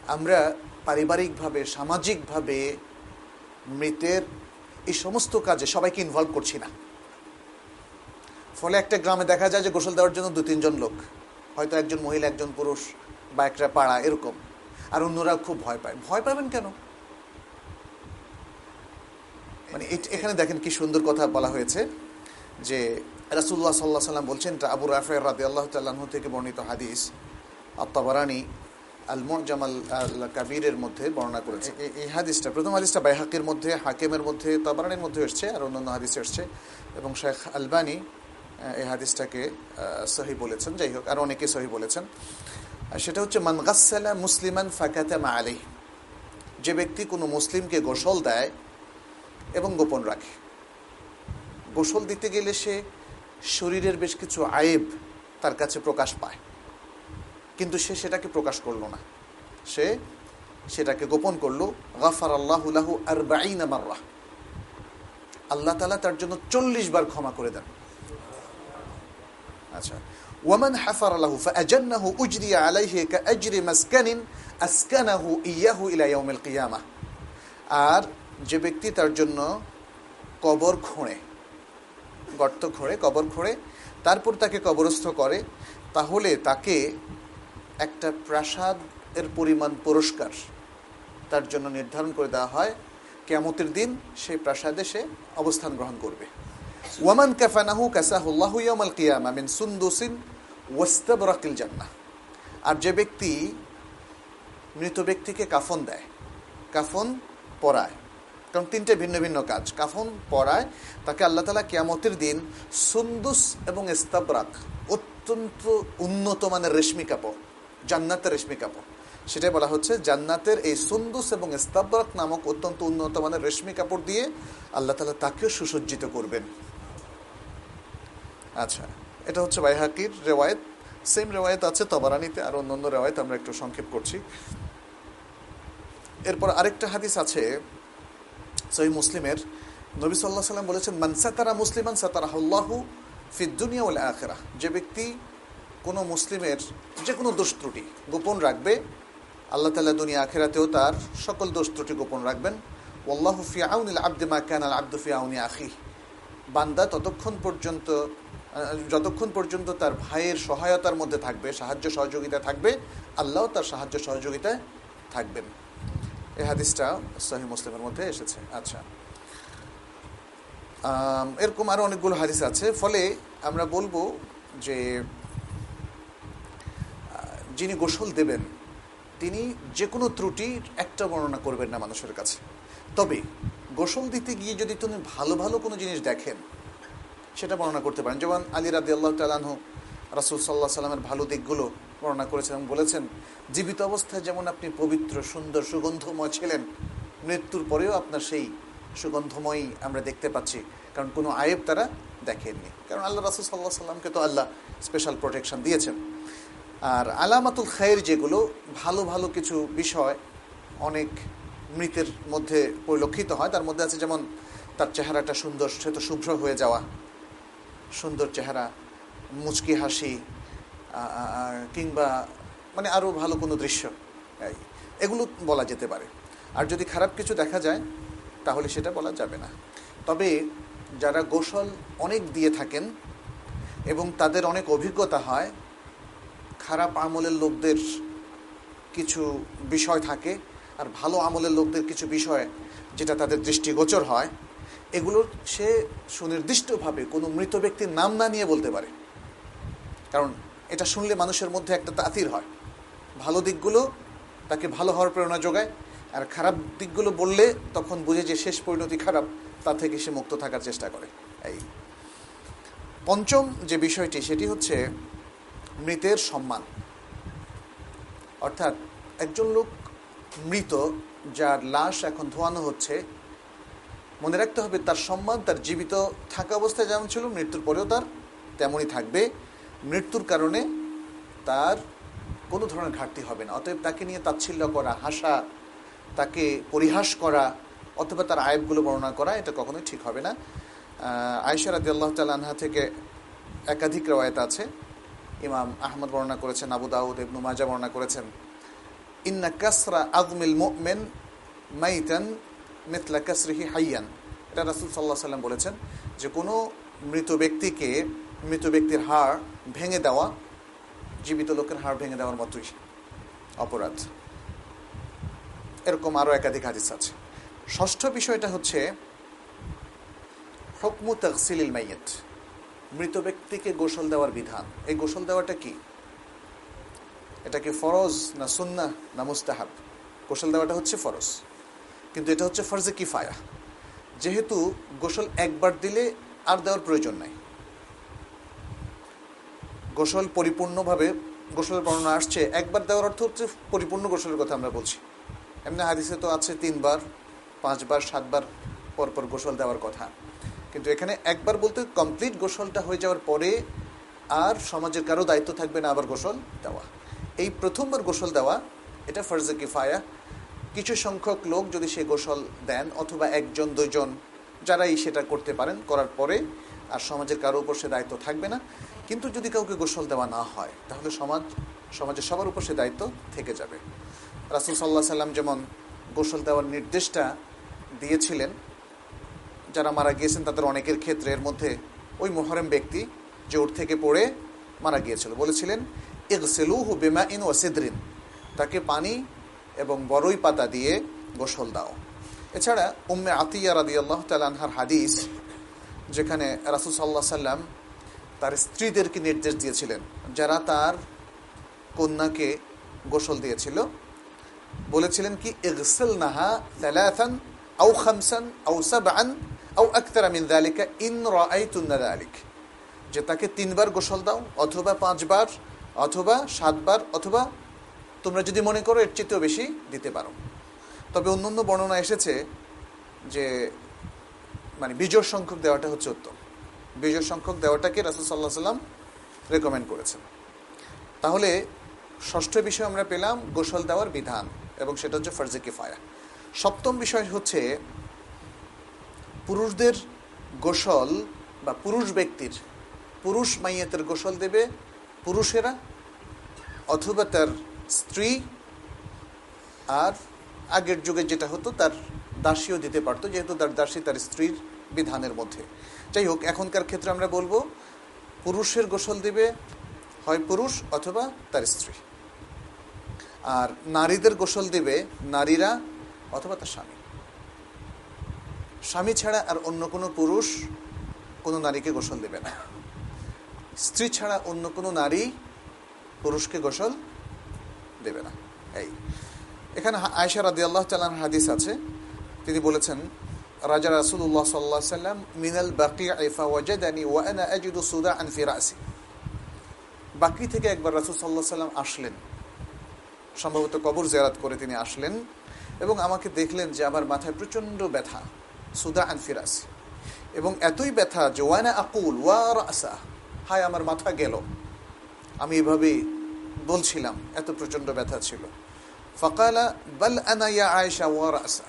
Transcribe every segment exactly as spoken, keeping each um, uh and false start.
আমরা পারিবারিকভাবে, সামাজিকভাবে মৃতের এই সমস্ত কাজে সবাইকে ইনভলভ করছি না। ফলে একটা গ্রামে দেখা যায় যে গোসল দেওয়ার জন্য দু তিনজন লোক, হয়তো একজন মহিলা, একজন পুরুষ বা একটা পাড়া এরকম, আর অন্যরা খুব ভয় পায়। ভয় পাবেন কেন? মানে এখানে দেখেন কি সুন্দর কথা বলা হয়েছে যে রাসূলুল্লাহ সাল্লাল্লাহু আলাইহি ওয়াসাল্লাম বলছেন, তা আবু রাফি রাদিয়াল্লাহু তাআলা আনহু থেকে বর্ণিত হাদিস, আত-তাবারানী আল মু'জাম আল কাবীরের মধ্যে বর্ণনা করেছে এই হাদিসটা। প্রথম হাদিসটা বাইহাকির মধ্যে, হাকিমের মধ্যে, তাবারানীর মধ্যে এসেছে, আর অন্যান্য হাদিসে এসেছে, এবং শেখ আলবানী এই হাদিসটাকে সহিহ বলেছেন। যাই হোক, আর অনেকে সহিহ বলেছেন। সেটা হচ্ছে মান গাসসালা মুসলিমান ফাকাতামা আলাইহি, যে ব্যক্তি কোনো মুসলিমকে গোসল দেয় এবং গোপন রাখে। গোসল দিতে গেলে সে শরীরের বেশ কিছু আয়েব তার কাছে প্রকাশ পায়, কিন্তু সে সেটাকে প্রকাশ করলো না, সে সেটাকে গোপন করলো। গাফারাল্লাহু লাহু আরবাঈনা মাররা, আল্লাহ তাআলা তার জন্য চল্লিশ বার ক্ষমা করে দেন। আচ্ছা, ওয়ামান হাফারা লাহু ফাআজান্নাহু উজরিয়া আলাইহি কাআজরি মাসকানিন আসকানাহু ইয়াহু ইলা ইয়াউমিল কিয়ামাহ, আর যে ব্যক্তি তার জন্য কবর খোঁড়ে, গর্ত খোঁড়ে, কবর খোঁড়ে, তারপর তাকে কবরস্থ করে, তাহলে তাকে একটা প্রাসাদের পরিমাণ পুরস্কার তার জন্য নির্ধারণ করে দেওয়া হয়। কিয়ামতের দিন সেই প্রাসাদে সে অবস্থান গ্রহণ করবে। ওয়ামান কাফানাহু কাসাহুল্লাহু ইয়াউমাল কিয়ামা মিন সুনদুসিন ওয়াস্তাবরাকিল জান্নাহ, আর যে ব্যক্তি মৃত ব্যক্তিকে কাফন দেয়, কাফন পরায়, কারণ তিনটে ভিন্ন ভিন্ন কাজ, কাফন পরায়, তাকে আল্লাহ তাআলা কিয়ামতের দিন সুন্দুস এবং ইস্তাবরাক, অত্যন্ত উন্নত মানের রেশমি কাপড়, জান্নাতের রেশমি কাপড়, সেটাই বলা হচ্ছে জান্নাতের এই সুন্দুস এবং ইস্তাবরাক নামক অত্যন্ত উন্নত মানের রেশমি কাপড় দিয়ে আল্লাহ তাআলা তাকেও সুসজ্জিত করবেন। আচ্ছা, এটা হচ্ছে বাইহাকির রেওয়ায়েত। সেম রেওয়ায়েত আছে তাবারানীতে, আর অন্যান্য রেওয়ায়েত আমরা একটু সংক্ষেপ করছি। এরপর আরেকটা হাদিস আছে সহিহ মুসলিমের, নবী সাল্লাল্লাহু আলাইহি ওয়াসাল্লাম বলেছেন, মান সাতারা মুসলিমান সাতারাহুল্লাহু ফিদ দুনিয়া ওয়াল আখিরাহ, যে ব্যক্তি কোনো মুসলিমের যে কোনো দোষ ত্রুটি গোপন রাখবে, আল্লাহ তাআলা দুনিয়া আখিরাতেও তার সকল দোষ ত্রুটি গোপন রাখবেন। ওয়াল্লাহু ফি আউনিল আবদি মা কানা আল আবদু ফি আউনি আখিহি, বান্দা ততক্ষণ পর্যন্ত যতক্ষণ পর্যন্ত তার ভাইয়ের সহায়তার মধ্যে থাকবে, সাহায্য সহযোগিতা থাকবে, আল্লাহও তার সাহায্য সহযোগিতায় থাকবেন। এই হাদিসটা সহিহ মুসলিমের মধ্যে এসেছে। আচ্ছা, এরকম আরও অনেকগুলো হাদিস আছে। ফলে আমরা বলবো যে যিনি গোসল দেবেন তিনি যে কোনো ত্রুটির একটা বর্ণনা করবেন না মানুষের কাছে। তবে গোসল দিতে গিয়ে যদি তিনি ভালো ভালো কোনো জিনিস দেখেন সেটা বর্ণনা করতে পারেন। যেমন আলী রাদিয়াল্লাহু তাআলা আনহু রাসূল সাল্লাল্লাহু আলাইহি ওয়াসাল্লামের ভালো দিকগুলো বর্ণনা করেছেন এবং বলেছেন, জীবিত অবস্থায় যেমন আপনি পবিত্র, সুন্দর, সুগন্ধময় ছিলেন, মৃত্যুর পরেও আপনার সেই সুগন্ধময় আমরা দেখতে পাচ্ছি, কারণ কোনো আয়েব তারা দেখেননি, কারণ আল্লাহ রাসূল সাল্লাল্লাহু আলাইহি ওয়াসাল্লামকে তো আল্লাহ স্পেশাল প্রোটেকশন দিয়েছেন। আর আলামাতুল খায়র, যেগুলো ভালো ভালো কিছু বিষয় অনেক মৃতের মধ্যে পরিলক্ষিত হয়, তার মধ্যে আছে যেমন তার চেহারাটা সুন্দর, সে তো শুভ্র হয়ে যাওয়া, সুন্দর চেহারা, মুচকি হাসি, কিংবা মানে আরও ভালো কোনো দৃশ্য, এগুলো বলা যেতে পারে। আর যদি খারাপ কিছু দেখা যায় তাহলে সেটা বলা যাবে না। তবে যারা গোসল অনেক দিয়ে থাকেন এবং তাদের অনেক অভিজ্ঞতা হয়, খারাপ আমলের লোকদের কিছু বিষয় থাকে আর ভালো আমলের লোকদের কিছু বিষয় যেটা তাদের দৃষ্টিগোচর হয়, এগুলো সে সুনির্দিষ্টভাবে কোনো মৃত ব্যক্তির নাম না নিয়ে বলতে পারে, কারণ এটা শুনলে মানুষের মধ্যে একটা তাসির হয়। ভালো দিকগুলো তাকে ভালো হওয়ার প্রেরণা যোগায়, আর খারাপ দিকগুলো বললে তখন বুঝে যে শেষ পরিণতি খারাপ, তা থেকে সে মুক্ত থাকার চেষ্টা করে। এই পঞ্চম যে বিষয়টি, সেটি হচ্ছে মৃতের সম্মান। অর্থাৎ একজন লোক মৃত, যার লাশ এখন ধোয়ানো হচ্ছে, মনে রাখতে হবে তার সম্মান তার জীবিত থাকা অবস্থায় যেমন ছিল, মৃত্যুর পরেও তার তেমনই থাকবে। মৃত্যুর কারণে তার কোনো ধরনের ঘাটতি হবে না। অতএব তাকে নিয়ে তাচ্ছিল্য করা, হাসা, তাকে পরিহাস করা অথবা তার আয়েবগুলো বর্ণনা করা, এটা কখনোই ঠিক হবে না। আয়েশা রাদিয়াল্লাহু তাআলা আনহা থেকে একাধিক রওয়ায়াত আছে, ইমাম আহমদ বর্ণনা করেছেন, আবু দাউদ, ইবনে মাজাহ বর্ণনা করেছেন, ইন্না কাসরা আযমিল মুমিন মাইতান মিথলা কাসরিহি হাইয়ান। এটা রাসূল সাল্লাল্লাহু আলাইহি সাল্লাম বলেছেন যে কোনো মৃত ব্যক্তিকে মৃত ব্যক্তির হাড় ভেঙে দেওয়া জীবিত লোকের হাড় ভেঙে দেওয়ার মতোই অপরাধ। এরকম আরও একাধিক হাদিস আছে। ষষ্ঠ বিষয়টা হচ্ছে হুকমু তাগসিলিল মাইয়িত, মৃত ব্যক্তিকে গোসল দেওয়ার বিধান। এই গোসল দেওয়াটা কি? এটা কি ফরজ না সুন্নাহ না মুস্তাহাব? গোসল দেওয়াটা হচ্ছে ফরজ, কিন্তু এটা হচ্ছে ফরজে কিফায়া। যেহেতু গোসল একবার দিলে আর দেওয়ার প্রয়োজন নাই। গোসল পরিপূর্ণভাবে গোসলের বর্ণনা আসছে, একবার দেওয়ার অর্থ হচ্ছে পরিপূর্ণ গোসলের কথা আমরা বলছি। এমনি হাদিসে তো আছে তিনবার, পাঁচবার, সাতবার পরপর গোসল দেওয়ার কথা, কিন্তু এখানে একবার বলতে কমপ্লিট গোসলটা হয়ে যাওয়ার পরে আর সমাজের কারো দায়িত্ব থাকবে না আবার গোসল দেওয়া। এই প্রথমবার গোসল দেওয়া এটা ফরজে কিফায়া। কিছু সংখ্যক লোক যদি সে গোসল দেন, অথবা একজন দুইজন যারাই সেটা করতে পারেন, করার পরে আর সমাজের কারো উপর সে দায়িত্ব থাকবে না। কিন্তু যদি কাউকে গোসল দেওয়া না হয় তাহলে সমাজ সমাজের সবার উপর সে দায়িত্ব থেকে যাবে। রাসূল সাল্লাল্লাহু আলাইহি সাল্লাম যেমন গোসল দেওয়ার নির্দেশটা দিয়েছিলেন যারা মারা গিয়েছেন তাদের অনেকের ক্ষেত্রে, এর মধ্যে ওই মুহরম ব্যক্তি যে উট থেকে পড়ে মারা গিয়েছিল, বলেছিলেন ইগসিলুহু বিমাইন ওয়া সিদরিন, তাকে পানি এবং বরই পাতা দিয়ে গোসল দাও। এছাড়া উম্মে আতিয়া রাদিয়াল্লাহু তাআলা আনহার হাদিস, যেখানে রাসূল সাল্লাল্লাহু আলাইহি সাল্লাম তার স্ত্রীদেরকে নির্দেশ দিয়েছিলেন যারা তার কন্যাকে গোসল দিয়েছিল, বলেছিলেন কি ইগসিলনাহা সালাসান আও খামসান আও সাবআন আও আকতার মিন যালিকা ইন রাআইতুন্না যালিক, যে তাকে তিনবার গোসল দাও, অথবা পাঁচবার, অথবা সাতবার, অথবা তোমরা যদি মনে করো এর চেয়েও বেশি দিতে পারো। তবে অন্যান্য বর্ণনা এসেছে যে মানে বিজোড় সংখ্যক দেওয়াটা হচ্ছে উত্তম। বিজোড় সংখ্যক দেওয়াটাকে রাসূল সাল্লাল্লাহু আলাইহি সাল্লাম রেকমেন্ড করেছেন। তাহলে ষষ্ঠ বিষয় আমরা পেলাম গোসল দেওয়ার বিধান, এবং সেটা হচ্ছে ফরজে কিফায়া। সপ্তম বিষয় হচ্ছে পুরুষদের গোসল বা পুরুষ ব্যক্তির পুরুষ মাইয়াতের গোসল দেবে পুরুষেরা, অথবা তার স্ত্রী, আর আগের যুগে যেটা হতো তার দাসীও দিতে পারতো, যেহেতু তার দাসী তার স্ত্রীর বিধানের মধ্যে। যাই হোক, এখনকার ক্ষেত্রে আমরা বলবো পুরুষের গোসল দেবে হয় পুরুষ অথবা তার স্ত্রী, আর নারীদের গোসল দেবে নারীরা অথবা তার স্বামী। স্বামী ছাড়া আর অন্য কোনো পুরুষ কোনো নারীকে গোসল দেবে না। স্ত্রী ছাড়া অন্য কোনো নারী পুরুষকে গোসল দেবে না। এই এখানে আয়েশা রাদিয়াল্লাহু তাআলা আনহার হাদিস আছে, তিনি বলেছেন রাজা রাসূলুল্লাহ সাল্লাল্লাহু আলাইহি সাল্লাম মিনাল বাকিঈ ফাওয়াজাদানি ওয়া আনা আজিদু সুদাআন ফি রাসি। বাকি থেকে একবার রাসূল সাল্লাল্লাহু আলাইহি সাল্লাম আসলেন, সম্ভবত কবর জিয়ারত করে তিনি আসলেন, এবং আমাকে দেখলেন যে আমার মাথায় প্রচণ্ড ব্যথা, সুদাআন ফি রাসি, এবং এতই ব্যথা যে ওয়ানা আকুল ওয়া রাসা, হায় আমার মাথা গেল, আমি এভাবে বলছিলাম, এত প্রচণ্ড ব্যথা ছিল। ফাকালা বাল আনা ইয়া আয়েশা ওয়া রাসা,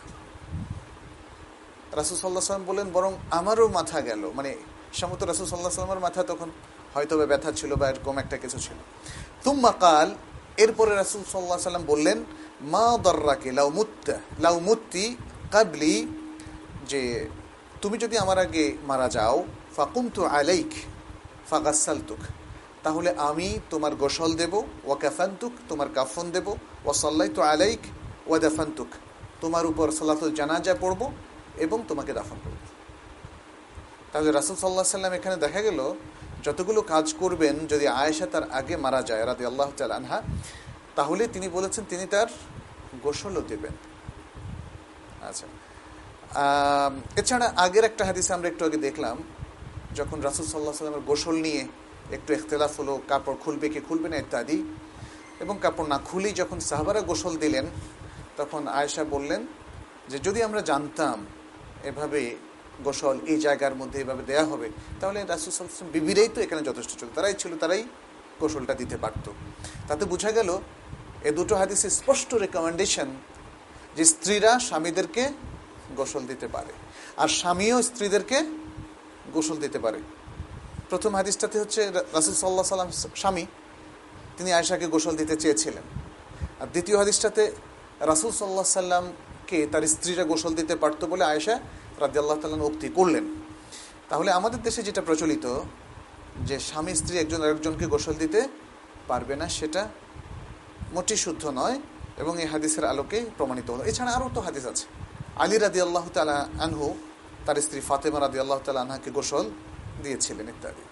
রাসূল সাল্লাল্লাহু আলাইহি সাল্লাম বলেন বরং আমারও মাথা গেল, মানে সম্ভবত রাসূল সাল্লাল্লাহু আলাইহি সাল্লামের মাথা তখন হয়তো ব্যথা ছিল বা এরকম একটা কিছু ছিল। তুম্মা কাল, এরপরে রাসূল সাল্লাল্লাহু আলাইহি সাল্লাম বললেন মা দাররাকি লাউ মুত্তা লাউ মুত্তি ক্বাবলি, যে তুমি যদি আমার আগে মারা যাও, ফাকুমতু আলাইক ফাগাসসালতুক, তাহলে আমি তোমার গোসল দেব, ওয়া কাফানতুক, তোমার কাফন দেব, ওয়া সাল্লাইতু আলাইক ওয়া দাফানতুক, তোমার উপর সালাতুল জানাজা পড়ব এবং তোমাকে দাফন করব। তাহলে রাসূল সাল্লাল্লাহু আলাইহি সাল্লাম এখানে দেখা গেল যতগুলো কাজ করবেন যদি আয়েশা তার আগে মারা যায় রাদিয়াল্লাহু তাআলা আনহা, তাহলে তিনি বলেছেন তিনি তার গোসলও দেবেন। আচ্ছা, এছাড়া আগের একটা হাদিসে আমরা একটু আগে দেখলাম, যখন রাসূল সাল্লাল্লাহু আলাইহি সাল্লামের গোসল নিয়ে একটু ইখতিলাফ হলো, কাপড় খুলবে কি খুলবে না ইত্যাদি, এবং কাপড় না খুলেই যখন সাহাবারা গোসল দিলেন, তখন আয়েশা বললেন যে যদি আমরা জানতাম এভাবে গোসল এই জায়গার মধ্যে এভাবে দেয়া হবে, তাহলে রাসূল সাল্লাল্লাহু আলাইহি ওয়াসাল্লাম বিবিরাই তো এখানে যথেষ্ট ছিল, তারাই ছিল, তারাই গোসলটা দিতে পারত। তাতে বোঝা গেল এ দুটো হাদিসে স্পষ্ট রেকমেন্ডেশন যে স্ত্রীরা স্বামীদেরকে গোসল দিতে পারে, আর স্বামীও স্ত্রীদেরকে গোসল দিতে পারে। প্রথম হাদিসটাতে হচ্ছে রাসূল সাল্লাল্লাহু আলাইহি ওয়াসাল্লাম স্বামী, তিনি আয়েশাকে গোসল দিতে চেয়েছিলেন, আর দ্বিতীয় হাদিসটাতে রাসূল সাল্লাল্লাহু আলাইহি সাল্লামকে তার স্ত্রীরা গোসল দিতে পারতো বলে আয়েশা রাদিয়াল্লাহু তাআলা উক্তি করলেন। তাহলে আমাদের দেশে যেটা প্রচলিত যে স্বামী স্ত্রী একজন আরেকজনকে গোসল দিতে পারবে না, সেটা মোটেই শুদ্ধ নয় এবং এই হাদিসের আলোকে প্রমাণিত হলো। এছাড়া আরও তো হাদিস আছে। আলী রাদিয়াল্লাহু তাআলা আনহু তার স্ত্রী ফাতেমা রাদিয়াল্লাহু তাআলা আনহাকে গোসল দিয়েছিলেন ইত্যাদি।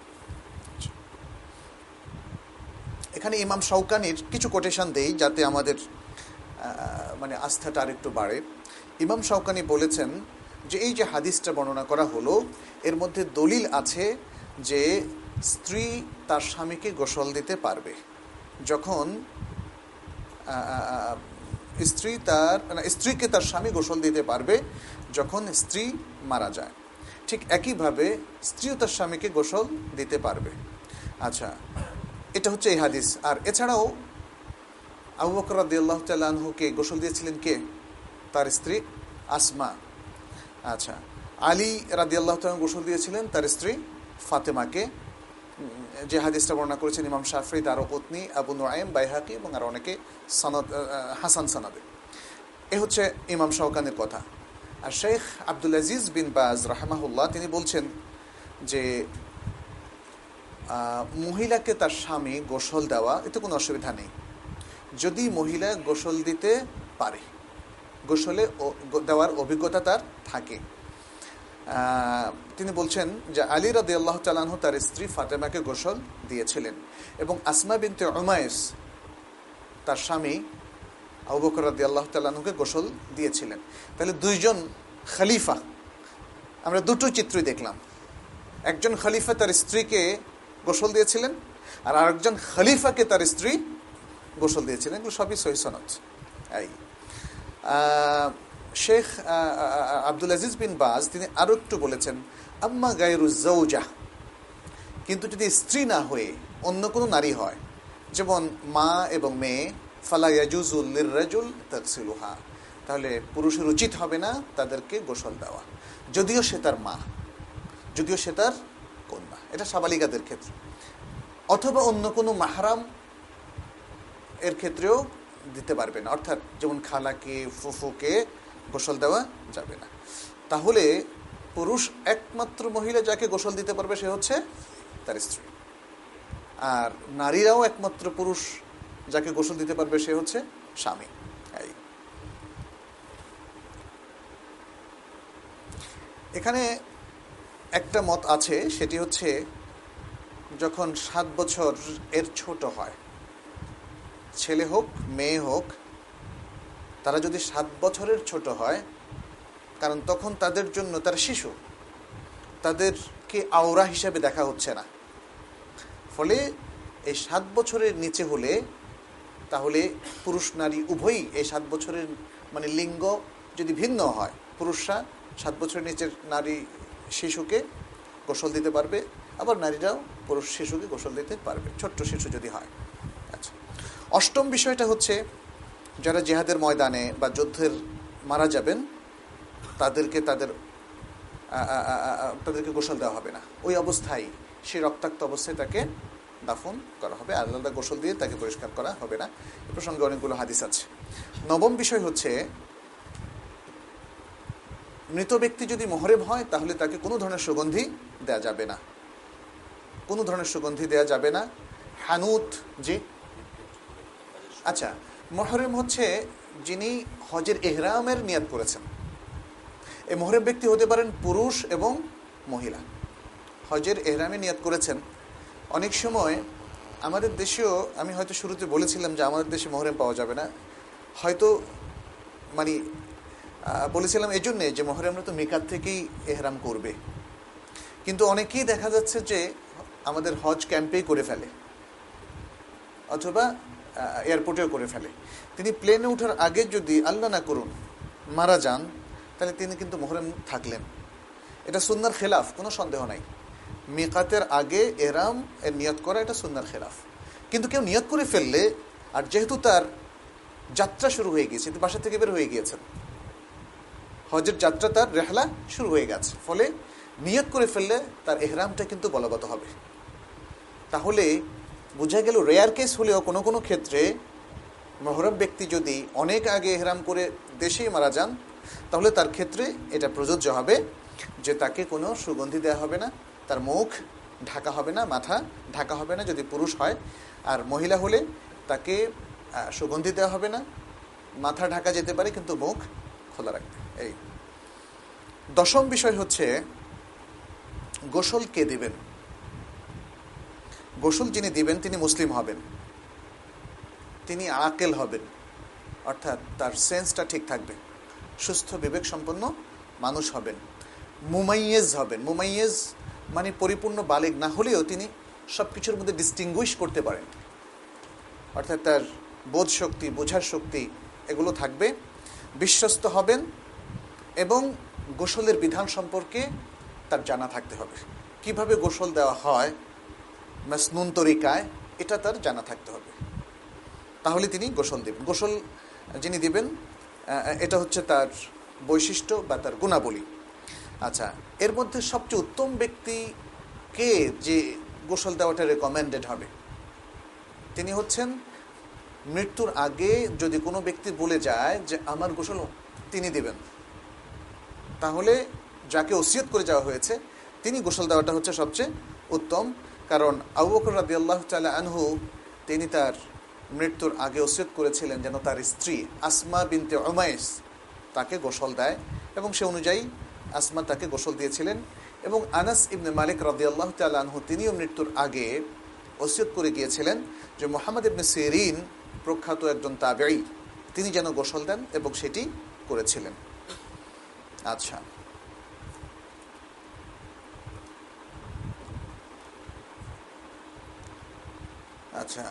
এখানে ইমাম শাওকানির কিছু কোটেশন দেই যাতে আমাদের মানে আস্থাটা আরেকটু বাড়ে। ইমাম শাওকানি বলেছেন যে এই যে হাদিসটা বর্ণনা করা হলো এর মধ্যে দলিল আছে যে স্ত্রী তার স্বামীকে গোসল দিতে পারবে যখন স্ত্রী তার স্ত্রীকে তার স্বামী গোসল দিতে পারবে যখন স্ত্রী মারা যায়। ঠিক একইভাবে স্ত্রীও তার স্বামীকে গোসল দিতে পারবে। আচ্ছা, এটা হচ্ছে এই হাদিস। আর এছাড়াও আবু বকর রাদিয়াল্লাহু তাআলা আনহুকে গোসল দিয়েছিলেন কে? তার স্ত্রী আসমা। আচ্ছা, আলী রাদিয়াল্লাহু তাআলা গোসল দিয়েছিলেন তার স্ত্রী ফাতেমাকে, যে হাদিসটা বর্ণনা করেছেন Imam Shafi'i, Daraqutni, Abu Nuaim, Bayhaqi এবং আর অনেকে সনদ হাসান সনদে। এ হচ্ছে ইমাম শাওকানির কথা। আর শেখ আব্দুল আজিজ বিন বাজ রাহমাহুল্লাহ তিনি বলছেন যে মহিলাকে তার স্বামী গোসল দেওয়া এতে কোনো অসুবিধা নেই যদি মহিলা গোসল দিতে পারে, গোসলে দেওয়ার অভিজ্ঞতা তার থাকে। তিনি বলছেন যে আলী রাদিয়াল্লাহু তাআলা আনহু তার স্ত্রী ফাতেমাকে গোসল দিয়েছিলেন এবং আসমা বিনতে উমাইস তার স্বামী আবু বকর রাদিয়াল্লাহু তাআলা আনহুকে গোসল দিয়েছিলেন। তাহলে দুইজন খলিফা, আমরা দুটো চিত্রই দেখলাম। একজন খলিফা তার স্ত্রীকে গোসল দিয়েছিলেন আর আরেকজন খলিফাকে তার স্ত্রী গোসল দিয়েছিলেন। এগুলো সবই সহিহ সনদ। এই শেখ আব্দুল আজিজ বিন বাজ তিনি আরো একটু বলেছেন, আম্মা গায়রু যাওজা, কিন্তু যদি স্ত্রী না হয়ে অন্য কোনো নারী হয়, যেমন মা এবং মেয়ে, ফালা ইয়াজুজু লিররাজুল তাগসিলুহা, তাহলে পুরুষের উচিত হবে না তাদেরকে গোসল দেওয়া, যদিও সে তার মা, যদিও সে তার কন্যা। এটা সাবালিকাদের ক্ষেত্রে। অথবা অন্য কোনো মাহরাম এর ক্ষেত্রেও দিতে পারবে না, অর্থাৎ যেমন খালাকে, ফুফুকে গোসল দেওয়া যাবে না। তাহলে পুরুষ একমাত্র মহিলা যাকে গোসল দিতে পারবে সে হচ্ছে তার স্ত্রী, আর নারীরাও একমাত্র পুরুষ যাকে গোসল দিতে পারবে সে হচ্ছে স্বামী। এখানে একটা মত আছে, সেটি হচ্ছে যখন সাত বছর এর ছোট হয়, ছেলে হোক মেয়ে হোক, তারা যদি সাত বছরের ছোট হয়, কারণ তখন তাদের জন্য তারা শিশু, তাদেরকে আওরা হিসাবে দেখা হচ্ছে না, ফলে এই সাত বছরের নিচে হলে তাহলে পুরুষ নারী উভয়ই এই সাত বছরের মানে লিঙ্গ যদি ভিন্ন হয়, পুরুষরা সাত বছরের নিচের নারী শিশুকে গোসল দিতে পারবে, আবার নারীরাও পুরুষ শিশুকে গোসল দিতে পারবে, ছোট্ট শিশু যদি হয়। আচ্ছা, অষ্টম বিষয়টা হচ্ছে যারা জিহাদের ময়দানে বা যুদ্ধের মারা যাবেন তাদেরকে তাদের তাদেরকে গোসল দেওয়া হবে না, ওই অবস্থায় সেই রক্তাক্ত অবস্থায় তাকে দাফন করা হবে, আলাদা গোসল দিয়ে তাকে পরিষ্কার করা হবে না। এ প্রসঙ্গে অনেকগুলো হাদিস আছে। নবম বিষয় হচ্ছে মৃত ব্যক্তি যদি মুহরিম হয় তাহলে তাকে কোনো ধরনের সুগন্ধি দেয়া যাবে না, কোনো ধরনের সুগন্ধি দেয়া যাবে না। হানুত জি আচ্ছা, মুহরিম হচ্ছে যিনি হজের ইহরামের নিয়াত করেছেন। এই মুহরিম ব্যক্তি হতে পারেন পুরুষ এবং মহিলা, হজের ইহরামে নিয়াত করেছেন। অনেক সময় আমাদের দেশেও, আমি হয়তো শুরুতে বলেছিলাম যে আমাদের দেশে মুহরিম পাওয়া যাবে না, হয়তো মানে বলেছিলাম এই জন্যে যে মুহরিমরা তো মিকাত থেকেই ইহরাম করবে, কিন্তু অনেকেই দেখা যাচ্ছে যে আমাদের হজ ক্যাম্পেই করে ফেলে অথবা এয়ারপোর্টেও করে ফেলে। তিনি প্লেনে ওঠার আগে যদি আল্লাহ না করুন মারা যান তাহলে তিনি কিন্তু মুহরিম থাকলেন। এটা সুন্নার খেলাফ, কোনো সন্দেহ নাই। মিকাতের আগে ইহরাম এর নিয়ত করা এটা সুন্নার খেলাফ, কিন্তু কেউ নিয়ত করে ফেললে, আর যেহেতু তার যাত্রা শুরু হয়ে গিয়েছে, বাসা থেকে বের হয়ে গিয়েছেন, হজের যাত্রা তার রেহলা শুরু হয়ে গেছে, ফলে নিয়ত করে ফেললে তার ইহরামটা কিন্তু বলবৎ হবে। তাহলে বোঝা গেল রেয়ার কেস হলেও কোনো কোনো ক্ষেত্রে মুহরম ব্যক্তি যদি অনেক আগে ইহরাম করে দেশেই মারা যান, তাহলে তার ক্ষেত্রে এটা প্রযোজ্য হবে যে তাকে কোনো সুগন্ধি দেওয়া হবে না, তার মুখ ঢাকা হবে না, মাথা ঢাকা হবে না যদি পুরুষ হয়। আর মহিলা হলে তাকে সুগন্ধি দেওয়া হবে না, মাথা ঢাকা যেতে পারে কিন্তু মুখ খোলা রাখবে। এই দশম বিষয় হচ্ছে গোসল কে দিবেন। গোসল যিনি দিবেন তিনি মুসলিম হবেন, তিনি আকেল হবেন, অর্থাৎ তার সেন্সটা ঠিক থাকবে, সুস্থ বিবেক সম্পন্ন মানুষ হবেন, মুমাইয়েজ হবেন। মুমাইয়েজ মানে পরিপূর্ণ বালেগ না হলেও তিনি সব কিছুর মধ্যে ডিস্টিংগুইশ করতে পারেন, অর্থাৎ তার বোধ শক্তি, বোঝার শক্তি এগুলো থাকবে। বিশ্বস্ত হবেন এবং গোসলের বিধান সম্পর্কে তার জানা থাকতে হবে। কিভাবে গোসল দেওয়া হয় মাসনুন তরিকায়, এটা তার জানা থাকতে হবে, তাহলে তিনি গোসল দেবেন। গোসল যিনি দিবেন এটা হচ্ছে তার বৈশিষ্ট্য বা তার গুণাবলী। আচ্ছা, এর মধ্যে সবচেয়ে উত্তম ব্যক্তি কে যে গোসল দেওয়াটা রেকমেন্ডেড হবে, তিনি হচ্ছেন মৃত্যুর আগে যদি কোনো ব্যক্তি বলে যায় যে আমার গোসল তিনি দিবেন, তাহলে যাকে ওসিয়ত করে যাওয়া হয়েছে তিনি গোসল দেওয়াটা হচ্ছে সবচেয়ে উত্তম। কারণ আবু বকর রাদিয়াল্লাহু তাআলা আনহু তিনি তার মৃত্যুর আগে ওসিয়ত করেছিলেন যেন তার স্ত্রী আসমা বিনতে উমাইস তাকে গোসল দেয়, এবং সে অনুযায়ী আসমা তাকে গোসল দিয়েছিলেন। এবং আনাস ইবনে মালিক রাদিয়াল্লাহু তাআলা আনহু তিনিও মৃত্যুর আগে ওসিয়ত করে গিয়েছিলেন যে মুহাম্মদ ইবনে সিরিন প্রখ্যাত একজন তাবেঈ, তিনি যেন গোসল দেন, এবং সেটি করেছিলেন। আচ্ছা, আচ্ছা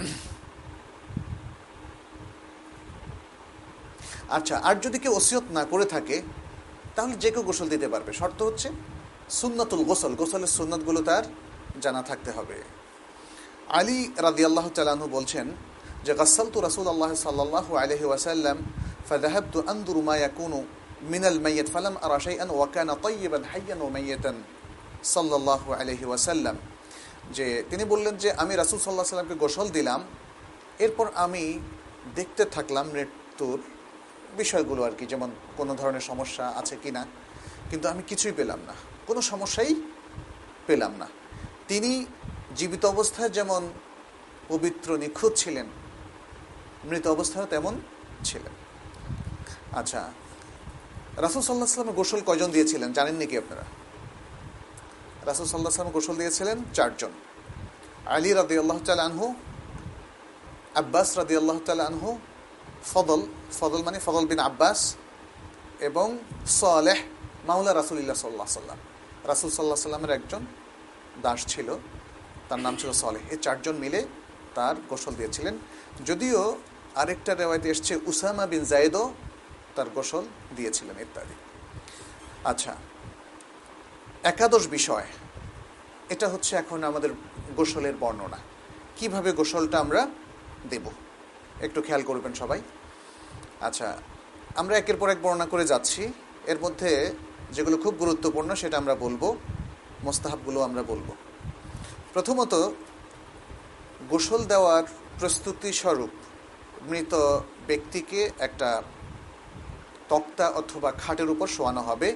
আচ্ছা আর যদি কেউ ওসিয়ত না করে থাকে তাহলে যে কেউ গোসল দিতে পারবে। শর্ত হচ্ছে সুন্নাতুল গোসল, গোসলের সুন্নাতগুলো তার জানা থাকতে হবে। আলী রাদিয়াল্লাহু তাআলা আনহু বলছেন যে গাসসালতু রাসূলুল্লাহ সাল্লাল্লাহু আলাইহি ওয়াসাল্লাম ফাযাহাবতু আনদুরু মা ইয়াকুনু মিনাল মাইয়িত ফালাম আরা শাইআন ওয়া কানা তাইয়িবান হাইয়ান ওয়া মাইয়িতান সাল্লাল্লাহু আলাইহি ওয়াসাল্লাম। যে তিনি বললেন যে আমি রাসূল সাল্লাল্লাহু আলাইহি ওয়াসাল্লামকে গোসল দিলাম, এরপর আমি দেখতে থাকলাম মৃত্যুর বিষয়গুলো আর কি, যেমন কোনো ধরনের সমস্যা আছে কি না, কিন্তু আমি কিছুই পেলাম না, কোনো সমস্যাই পেলাম না। তিনি জীবিত অবস্থায় যেমন পবিত্র নিখুঁত ছিলেন, মৃত অবস্থায় তেমন ছিলেন। আচ্ছা, রাসূল সাল্লাল্লাহু আলাইহি ওয়াসাল্লাম গোসল কয়জন দিয়েছিলেন জানেন নাকি আপনারা? রাসূল সাল্লাল্লাহু আলাইহি ওয়াসাল্লাম গোসল দিয়েছিলেন চারজন। আলী রাদিয়াল্লাহু তাআলা আনহু, আব্বাস রাদিয়াল্লাহু তাআলা আনহু, ফদল, ফদল মানে ফদল বিন আব্বাস, এবং সালেহ মাওলা রাসূলুল্লাহ সাল্লাল্লাহু আলাইহি ওয়াসাল্লাম। রাসূল সাল্লাল্লাহু আলাইহি ওয়াসাল্লামের একজন দাস ছিল, তার নাম ছিল সালেহ। এই চারজন মিলে তার গোসল দিয়েছিলেন। যদিও আরেকটা রিওয়ায়াতে এসেছে উসামা বিন যায়েদও তার গোসল দিয়েছিলেন ইত্যাদি। আচ্ছা, একাদশ বিষয়, এটা হচ্ছে এখন আমাদের গোসলের বর্ণনা, কিভাবে গোসলটা আমরা দেব, একটু খেয়াল করবেন সবাই। আচ্ছা, আমরা একের পর এক বর্ণনা করে যাচ্ছি, এর মধ্যে যেগুলো খুব গুরুত্বপূর্ণ সেটা আমরা বলবো, মোস্তাহাবগুলো আমরা বলবো। প্রথমত, গোসল দেওয়ার প্রস্তুতি স্বরূপ মৃত ব্যক্তিকে একটা তক্তা অথবা খাটের উপর শোয়ানো হবে,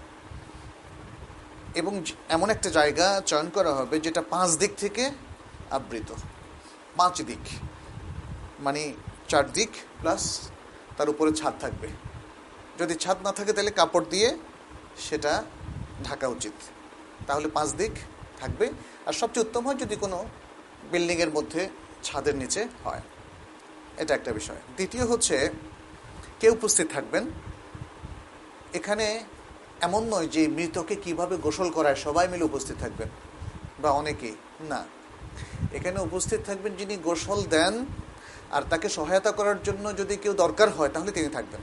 এবং এমন একটা জায়গা চয়ন করা হবে যেটা পাঁচ দিক থেকে আবৃত। পাঁচ দিক মানে চার দিক প্লাস তার উপরে ছাদ থাকবে। যদি ছাদ না থাকে তাহলে কাপড় দিয়ে সেটা ঢাকা উচিত, তাহলে পাঁচ দিক থাকবে। আর সবচেয়ে উত্তম হয় যদি কোনো বিল্ডিংয়ের মধ্যে ছাদের নিচে হয়, এটা একটা বিষয়। দ্বিতীয় হচ্ছে কেউ উপস্থিত থাকবেন। এখানে এমন নয় যে মৃতকে কিভাবে গোসল করায় সবাই মিলে উপস্থিত থাকবেন বা অনেকেই না, এখানে উপস্থিত থাকবেন যিনি গোসল দেন, আর তাকে সহায়তা করার জন্য যদি কেউ দরকার হয় তাহলে তিনি থাকবেন।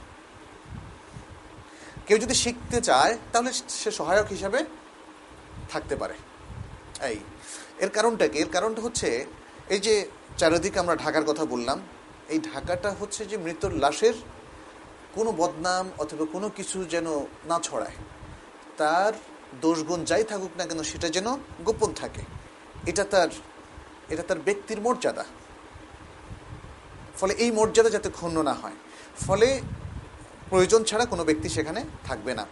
কেউ যদি শিখতে চায় তাহলে সে সহায়ক হিসাবে থাকতে পারে। এই এর কারণটা কি? এর কারণটা হচ্ছে এই যে চারিদিকে আমরা ঢাকার কথা বললাম, এই ঢাকাটা হচ্ছে যে মৃত্যুর লাশের কোনো বদনাম অথবা কোনো কিছু যেন না ছড়ায়, তার দোষগুণ যাই থাকুক না কেন সেটা যেন গোপন থাকে। এটা তার এটা তার ব্যক্তির মর্যাদা। ফলে এই মর্যাদা যাতে ক্ষুণ্ণ না হয়, ফলে প্রয়োজন ছাড়া কোনো ব্যক্তি সেখানে থাকবে না।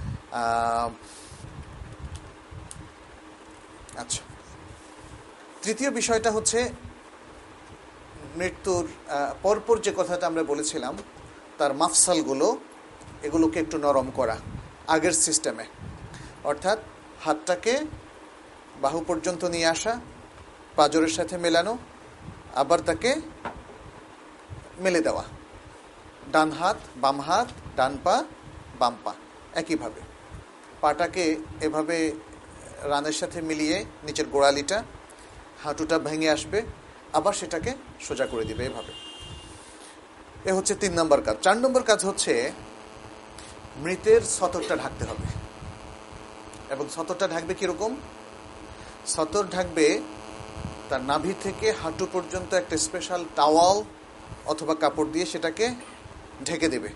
আচ্ছা, তৃতীয় বিষয়টা হচ্ছে মৃত্যুর পরপর যে কথাটা আমরা বলেছিলাম, তার মাফসালগুলো এগুলোকে একটু নরম করা আগের সিস্টেমে, অর্থাৎ হাতটাকে বাহু পর্যন্ত নিয়ে আসা, পাঁজরের সাথে মেলানো, আবার তাকে মেলে দেওয়া, ডান হাত বাম হাত, ডান পা বাম পা, একইভাবে পাটাকে এভাবে রানের সাথে মিলিয়ে নিচের গোড়ালিটা, হাঁটুটা ভেঙে আসবে, আবার সেটাকে সোজা করে দিবে এভাবে। এ হচ্ছে তিন নম্বর কাজ। চার নম্বর কাজ হচ্ছে মৃতের সতরটা ঢাকতে হবে। এবং সতরটা ঢাকবে কিরকম? সতর ঢাকবে তার নাভি থেকে হাঁটু পর্যন্ত একটা স্পেশাল টাওয়াল অথবা কাপড় দিয়ে সেটাকে ঢেকে দেবে।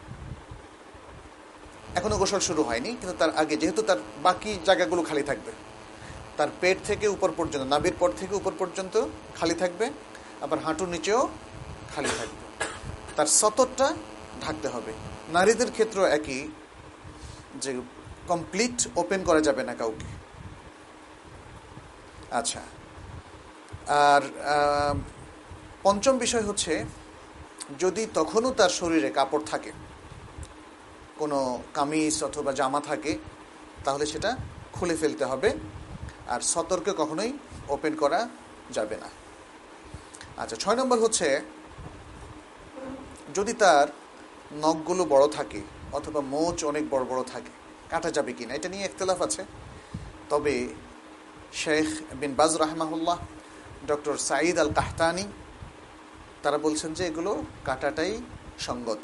এখনো গোসল শুরু হয়নি, কিন্তু তার আগে, যেহেতু তার বাকি জায়গাগুলো খালি থাকবে, তার পেট থেকে উপর পর্যন্ত, নাভির পর থেকে উপর পর্যন্ত খালি থাকবে, আবার হাঁটুর নিচেও খালি থাকবে, তার সতরটা ঢাকতে হবে। নারীদের ক্ষেত্রেও একই, যে কমপ্লিট ওপেন করা যাবে না কাউকে। আচ্ছা, আর পঞ্চম বিষয় হচ্ছে যদি তখনও তার শরীরে কাপড় থাকে, কোনো কামিজ অথবা জামা থাকে, তাহলে সেটা খুলে ফেলতে হবে, আর সতর্কে কখনোই ওপেন করা যাবে না। আচ্ছা, ছয় নম্বর হচ্ছে যদি তার নখগুলো বড় থাকে অথবা মোচ অনেক বড় বড় থাকে, কাটা যাবে কিনা এটা নিয়ে ইখতিলাফ আছে। তবে শেখ বিন বাজ রাহমাহুল্লাহ, ডক্টর সাঈদ আল কাহতানি, তারা বলছেন যে এগুলো কাটাটাই সঙ্গত,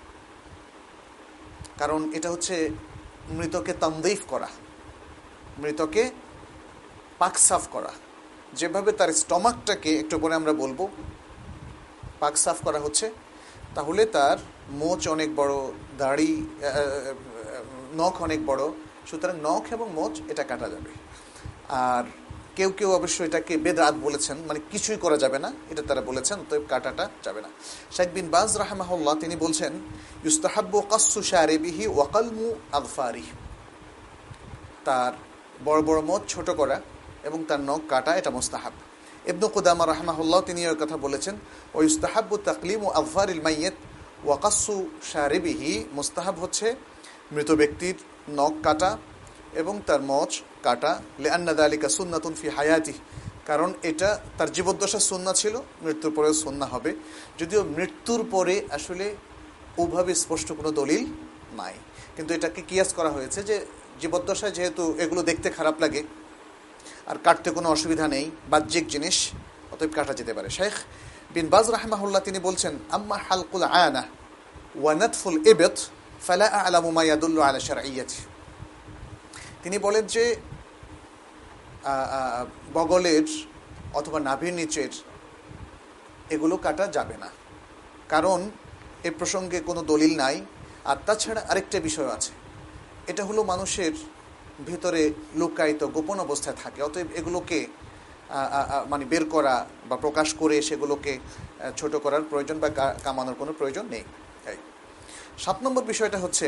কারণ এটা হচ্ছে মৃতকে তানদীফ করা, মৃতকে পাক সাফ করা। যেভাবে তার স্টমাকটাকে একটু পরে আমরা বলবো পাক সাফ করা হচ্ছে, তাহলে তার মোচ অনেক বড়, দাড়ি, নখ অনেক বড়, সুতরাং নখ এবং মোচ এটা কাটা যাবে। আর কেউ কেউ অবশ্য এটাকে বেদআত বলেছেন, মানে কিছুই করা যাবে না, এটা তারা বলেছেন, তো কাটাটা যাবে না। শেখ বিন বাজ রাহমাহুল্লাহ তিনি বলছেন ইউস্তাহাব্বু কাসসু শারিবিহি ওয়া কালমু আগফারিহি, তার বড় বড় মোচ ছোট করা এবং তার নখ কাটা এটা মুস্তাহাব। ইবনে কুদামা রাহমাহুল্লাহ তিনি এই কথা বলেছেন, ওয়া ইউস্তাহাব্বু তাকলিমু আগফারিল মাইয়িত ওয়া কাসসু শারিবিহি, মুস্তাহাব হচ্ছে মৃত ব্যক্তির নখ কাটা এবং তার মোচ কাটা, লিআন্না যালিকা সুন্নাতুন ফি হায়াতিহি, কারণ এটা তার জীবদ্দশার সুন্নাহ ছিল, মৃত্যুর পরেও সুন্নাহ হবে। যদিও মৃত্যুর পরে আসলে ওভাবে স্পষ্ট কোনো দলিল নাই, কিন্তু এটাকে কিয়াস করা হয়েছে যে জীবদ্দশায় যেহেতু এগুলো দেখতে খারাপ লাগে আর কাটতে কোনো অসুবিধা নেই, বাহ্যিক জিনিস, অতএব কাটা যেতে পারে। শেখ বিন বাজ রাহমাহুল্লাহ তিনি বলছেন আম্মা হালকুল আনা ওয়া নাতফুল ইবত ফালা আ'লামু মা ইয়াদুল্লু আলা শারঈয়্যাতি, তিনি বলেন যে বগলের অথবা নাভির নিচের এগুলো কাটা যাবে না, কারণ এ প্রসঙ্গে কোনো দলিল নাই। আর তাছাড়া আরেকটা বিষয় আছে, এটা হলো মানুষের ভিতরে লুকায়িত গোপন অবস্থায় থাকে, অতএব এগুলোকে মানে বের করা বা প্রকাশ করে সেগুলোকে ছোট করার প্রয়োজন বা কামানোর কোনো প্রয়োজন নেই। সাত নম্বর বিষয়টা হচ্ছে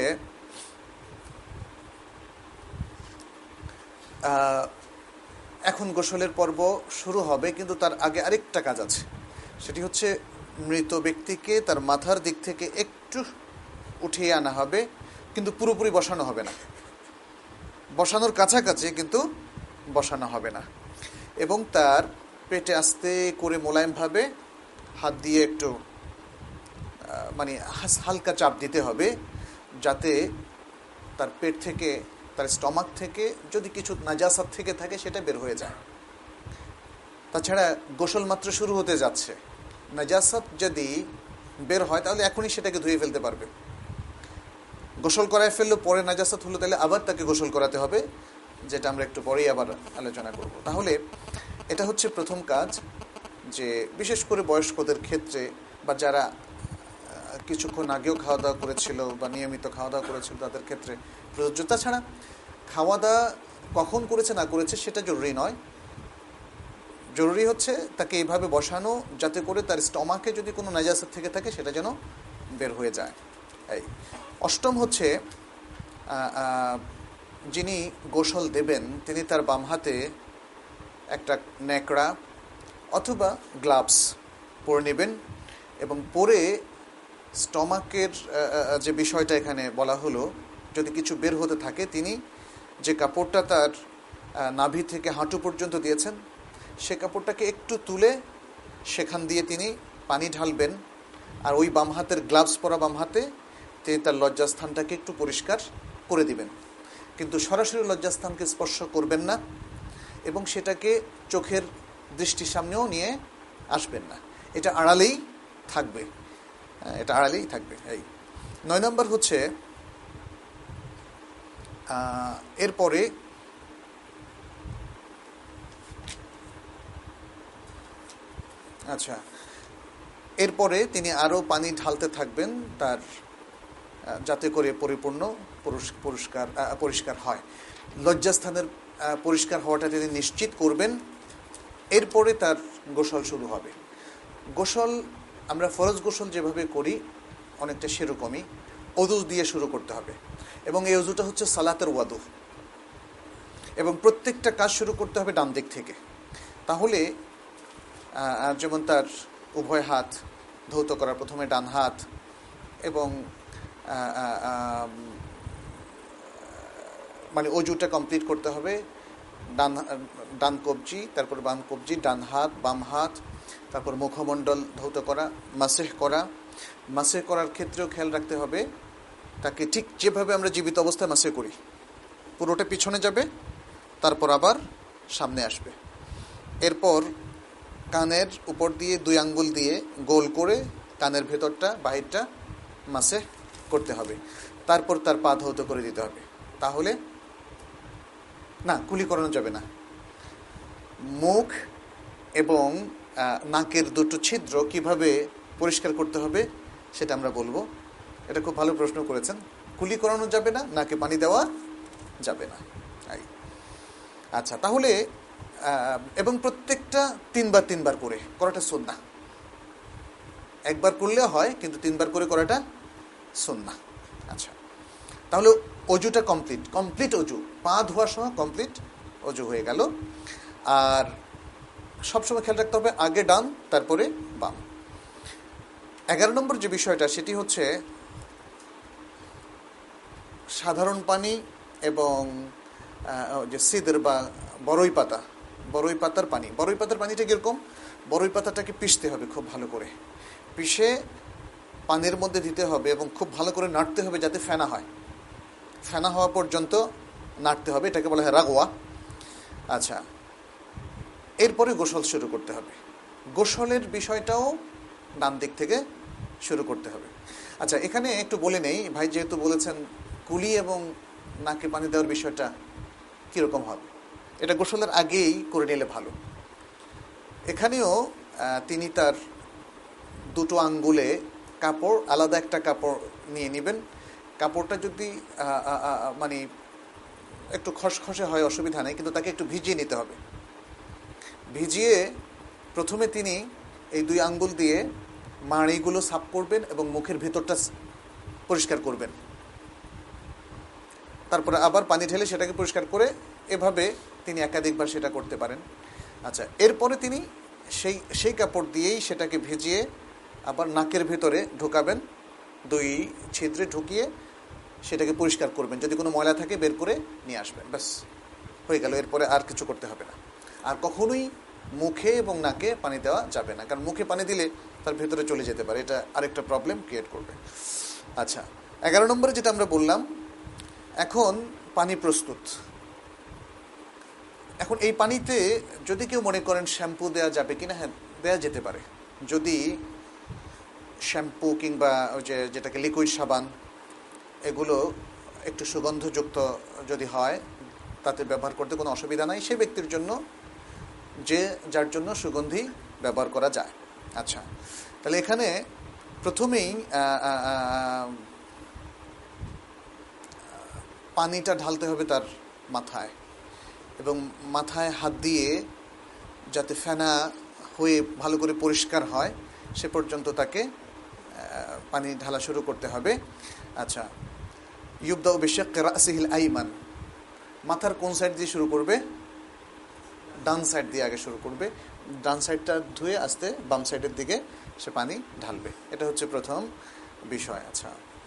এখন গোসলের পর্ব শুরু হবে, কিন্তু তার আগে আরেকটা কাজ আছে, সেটি হচ্ছে মৃত ব্যক্তিকে তার মাথার দিক থেকে একটু উঠিয়ে আনা হবে, কিন্তু পুরোপুরি বসানো হবে না, বসানোর কাছাকাছি কিন্তু বসানো হবে না, এবং তার পেটে আস্তে করে মোলায়েমভাবে হাত দিয়ে একটু মানে হালকা চাপ দিতে হবে, যাতে তার পেট থেকে, তার স্টমাক থেকে যদি কিছু নাজাসাত থেকে থাকে সেটা বের হয়ে যায়। তাছাড়া গোসল মাত্র শুরু হতে যাচ্ছে, নাজাসাত যদি বের হয় তাহলে এখনই সেটাকে ধুয়ে ফেলতে পারবে। গোসল করায় ফেললে পরে নাজাসাত হলো, তাহলে আবার তাকে গোসল করাতে হবে, যেটা আমরা একটু পরেই আবার আলোচনা করব। তাহলে এটা হচ্ছে প্রথম কাজ, যে বিশেষ করে বয়স্কদের ক্ষেত্রে বা যারা কিছুক্ষণ আগেও খাওয়া দাওয়া করেছিল বা নিয়মিত খাওয়া দাওয়া করেছিল তাদের ক্ষেত্রে প্রযোজ্য। তাছাড়া খাওয়া দাওয়া কখন করেছে না করেছে সেটা জরুরি নয়, জরুরি হচ্ছে তাকে এইভাবে বসানো যাতে করে তার স্টমাকে যদি কোনো নাজাসাত থেকে থাকে সেটা যেন বের হয়ে যায়। এই অষ্টম হচ্ছে যিনি গোসল দেবেন তিনি তার বাম হাতে একটা ন্যাকড়া অথবা গ্লাভস পরে নেবেন এবং পরে স্টমাকের যে বিষয়টা এখানে বলা হলো যদি কিছু বের হতে থাকে তিনি যে কাপড়টা তার নাভি থেকে হাঁটু পর্যন্ত দিয়েছেন সে কাপড়টাকে একটু তুলে সেখান দিয়ে তিনি পানি ঢালবেন আর ওই বাম হাতের গ্লাভস পরা বাম হাতে তিনি তার লজ্জাস্থানটাকে একটু পরিষ্কার করে দিবেন, কিন্তু সরাসরি লজ্জাস্থানকে স্পর্শ করবেন না এবং সেটাকে চোখের দৃষ্টির সামনেও নিয়ে আসবেন না, এটা আড়ালেই থাকবে, এটা আড়ালেই থাকবে। এই নয় নম্বর হচ্ছে এরপরে আচ্ছা এরপরে তিনি আরও পানি ঢালতে থাকবেন তার যাতে করে পরিপূর্ণ পরিষ্কার পরিষ্কার হয়, লজ্জাস্থানের পরিষ্কার হওয়াটা তিনি নিশ্চিত করবেন। এরপরে তার গোসল শুরু হবে। গোসল আমরা ফরজ গোসল যেভাবে করি অনেকটা সেরকমই ওযু দিয়ে শুরু করতে হবে এবং এই ওযুটা হচ্ছে সালাতের ওয়াদু এবং প্রত্যেকটা কাজ শুরু করতে হবে ডান দিক থেকে। তাহলে যেমন তার উভয় হাত ধৌত করা, প্রথমে ডান হাত এবং মানে অজুটা কমপ্লিট করতে হবে, ডান ডান কবজি, তারপর বাম কবজি, ডান হাত, বাম হাত, তারপর মুখমণ্ডল ধৌত করা, মাসেহ করা। মাসেহ করার ক্ষেত্রেও খেয়াল রাখতে হবে তাকে ঠিক যেভাবে আমরা জীবিত অবস্থায় মাসেহ করি পুরোটা পিছনে যাবে, তারপর আবার সামনে আসবে। এরপর কানের উপর দিয়ে দুই আঙ্গুল দিয়ে গোল করে কানের ভেতরটা বাহিরটা মাসেহ করতে হবে, তারপর তার পা ধৌত করে দিতে হবে। তাহলে না, কুলি করানো যাবে না। মুখ এবং নাকের দুটো ছিদ্র কিভাবে পরিষ্কার করতে হবে সেটা আমরা বলবো। এটা খুব ভালো প্রশ্ন করেছেন। কুলি করানো যাবে না, নাকে পানি দেওয়া যাবে না। আচ্ছা, তাহলে এবং প্রত্যেকটা তিনবার তিনবার করে করাটা সুন্নাহ। একবার করলে হয় কিন্তু তিনবার করে করাটা সুন্নাহ। আচ্ছা, তাহলে অজুটা কমপ্লিট কমপ্লিট অজু, পা ধোয়ার সময় কমপ্লিট অজু হয়ে গেল। আর সবসময় খেয়াল রাখতে হবে আগে ডান তারপরে বাম। এগারো নম্বর যে বিষয়টা সেটি হচ্ছে সাধারণ পানি এবং যে সিদর বা বড়ই পাতা, বড়ই পাতার পানি। বড়ই পাতার পানিটা কীরকম? বড়ই পাতাটাকে পিষতে হবে খুব ভালো করে, পিষে পানির মধ্যে দিতে হবে এবং খুব ভালো করে নাড়তে হবে যাতে ফেনা হয়, ফেনা হওয়া পর্যন্ত নাড়তে হবে, এটাকে বলা হয় রাগওয়া। আচ্ছা, এরপরে গোসল শুরু করতে হবে। গোসলের বিষয়টাও ডান দিক থেকে শুরু করতে হবে। আচ্ছা, এখানে একটু বলে নেই, ভাই যেহেতু বলেছেন কুলি এবং নাকে পানি দেওয়ার বিষয়টা কীরকম হবে, এটা গোসলের আগেই করে নিলে ভালো। এখানেও তিনি তার দুটো আঙ্গুলে কাপড়, আলাদা একটা কাপড় নিয়ে নেবেন। কাপড়টা যদি মানে একটু খসখসে হয় অসুবিধা নেই, কিন্তু তাকে একটু ভিজিয়ে নিতে হবে। ভিজিয়ে প্রথমে তিনি এই দুই আঙ্গুল দিয়ে মাড়িগুলো সাফ করবেন এবং মুখের ভেতরটা পরিষ্কার করবেন, তারপরে আবার পানি ঢেলে সেটাকে পরিষ্কার করে, এভাবে তিনি একাধিকবার সেটা করতে পারেন। আচ্ছা, এরপরে তিনি সেই সেই কাপড় দিয়েই সেটাকে ভিজিয়ে আবার নাকের ভেতরে ঢোকাবেন, দুই ছিদ্রে ঢুকিয়ে সেটাকে পরিষ্কার করবেন, যদি কোনো ময়লা থাকে বের করে নিয়ে আসবেন, ব্যাস হয়ে গেল। এরপরে আর কিছু করতে হবে না। আর কখনোই মুখে এবং নাকে পানি দেওয়া যাবে না, কারণ মুখে পানি দিলে তার ভেতরে চলে যেতে পারে, এটা আরেকটা প্রবলেম ক্রিয়েট করবে। আচ্ছা, এগারো নম্বরে যেটা আমরা বললাম, এখন পানি প্রস্তুত। এখন এই পানিতে যদি কেউ মনে করেন শ্যাম্পু দেওয়া যাবে কিনা, হ্যাঁ দেওয়া যেতে পারে। যদি শ্যাম্পু কিংবা ওই যে যেটাকে লিকুইড সাবান, এগুলো একটু সুগন্ধযুক্ত যদি হয় তাতে ব্যবহার করতে কোনো অসুবিধা নাই, সে ব্যক্তির জন্য যে যার জন্য সুগন্ধি ব্যবহার করা যায়। আচ্ছা, তাহলে এখানে প্রথমেই পানিটা ঢালতে হবে তার মাথায় এবং মাথায় হাত দিয়ে যাতে ফেনা হয়ে ভালো করে পরিষ্কার হয় সে পর্যন্ত তাকে পানি ঢালা শুরু করতে হবে। আচ্ছা, ইউবদাউ বিশাক্কি রাসিহিল আইমান, মাথার কোন সাইড দিয়ে শুরু করবে? ডান সাইড দিয়ে আগে শুরু করবে, ডান সাইডটা ধুয়ে আস্তে বাম সাইডের দিকে সে পানি ঢালবে। এটা হচ্ছে প্রথম বিষয়। আচ্ছা,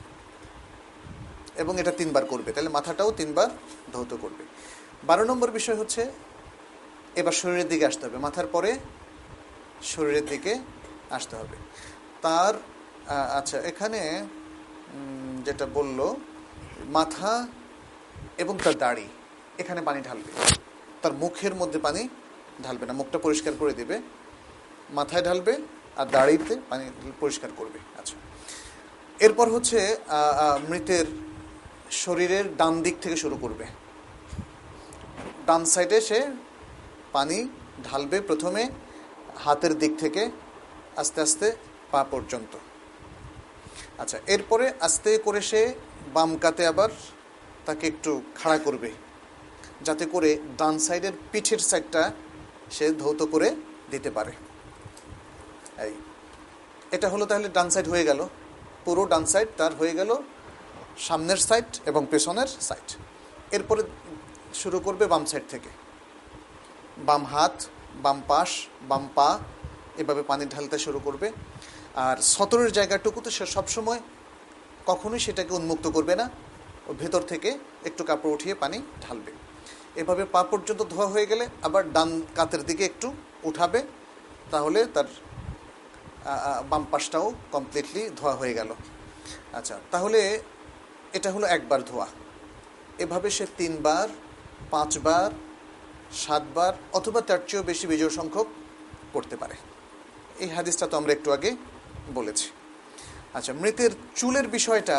এবং এটা তিনবার করবে, তাহলে মাথাটাও তিনবার ধৌত করবে। বারো নম্বর বিষয় হচ্ছে এবার শরীরের দিকে আসতে হবে, মাথার পরে শরীরের দিকে আসতে হবে তার। আচ্ছা, এখানে যেটা বলল মাথা এবং তার দাড়ি, এখানে পানি ঢালবে, তার মুখের মধ্যে পানি ঢালবে না, মুখটা পরিষ্কার করে দেবে, মাথায় ঢালবে আর দাড়িতে পানি পরিষ্কার করবে। আচ্ছা, এরপর হচ্ছে মৃতের শরীরের ডান দিক থেকে শুরু করবে, ডান সাইডে সে পানি ঢালবে, প্রথমে হাতের দিক থেকে আস্তে আস্তে পা পর্যন্ত। আচ্ছা, এরপরে আস্তে করে সে বাম কাতে আবার তাকে একটু খাড়া করবে, যাতে করে ডান সাইডের পিঠের সাইডটা সে ধৌত করে দিতে পারে। এই এটা হলো তাহলে ডান সাইড হয়ে গেল, পুরো ডান সাইড তার হয়ে গেল, সামনের সাইড এবং পেছনের সাইড। এরপরে শুরু করবে বাম সাইড থেকে, বাম হাত, বাম পাশ, বাম পা, এভাবে পানি ঢালতে শুরু করবে। আর সতরের জায়গাটুকুতে সে সবসময় কখনোই সেটাকে উন্মুক্ত করবে না, ভেতর থেকে একটু কাপড় উঠিয়ে পানি ঢালবে। এভাবে পা পর্যন্ত ধোয়া হয়ে গেলে আবার ডান কাতের দিকে একটু উঠাবে, তাহলে তার বাম পাশটাও কমপ্লিটলি ধোয়া হয়ে গেল। আচ্ছা, তাহলে এটা হলো একবার ধোয়া। এভাবে সে তিনবার, পাঁচবার, সাতবার অথবা তার চেয়েও বেশি বিজয় সংখ্যক করতে পারে। এই হাদিসটা তো আমরা একটু আগে বলেছি। আচ্ছা, মৃতের চুলের বিষয়টা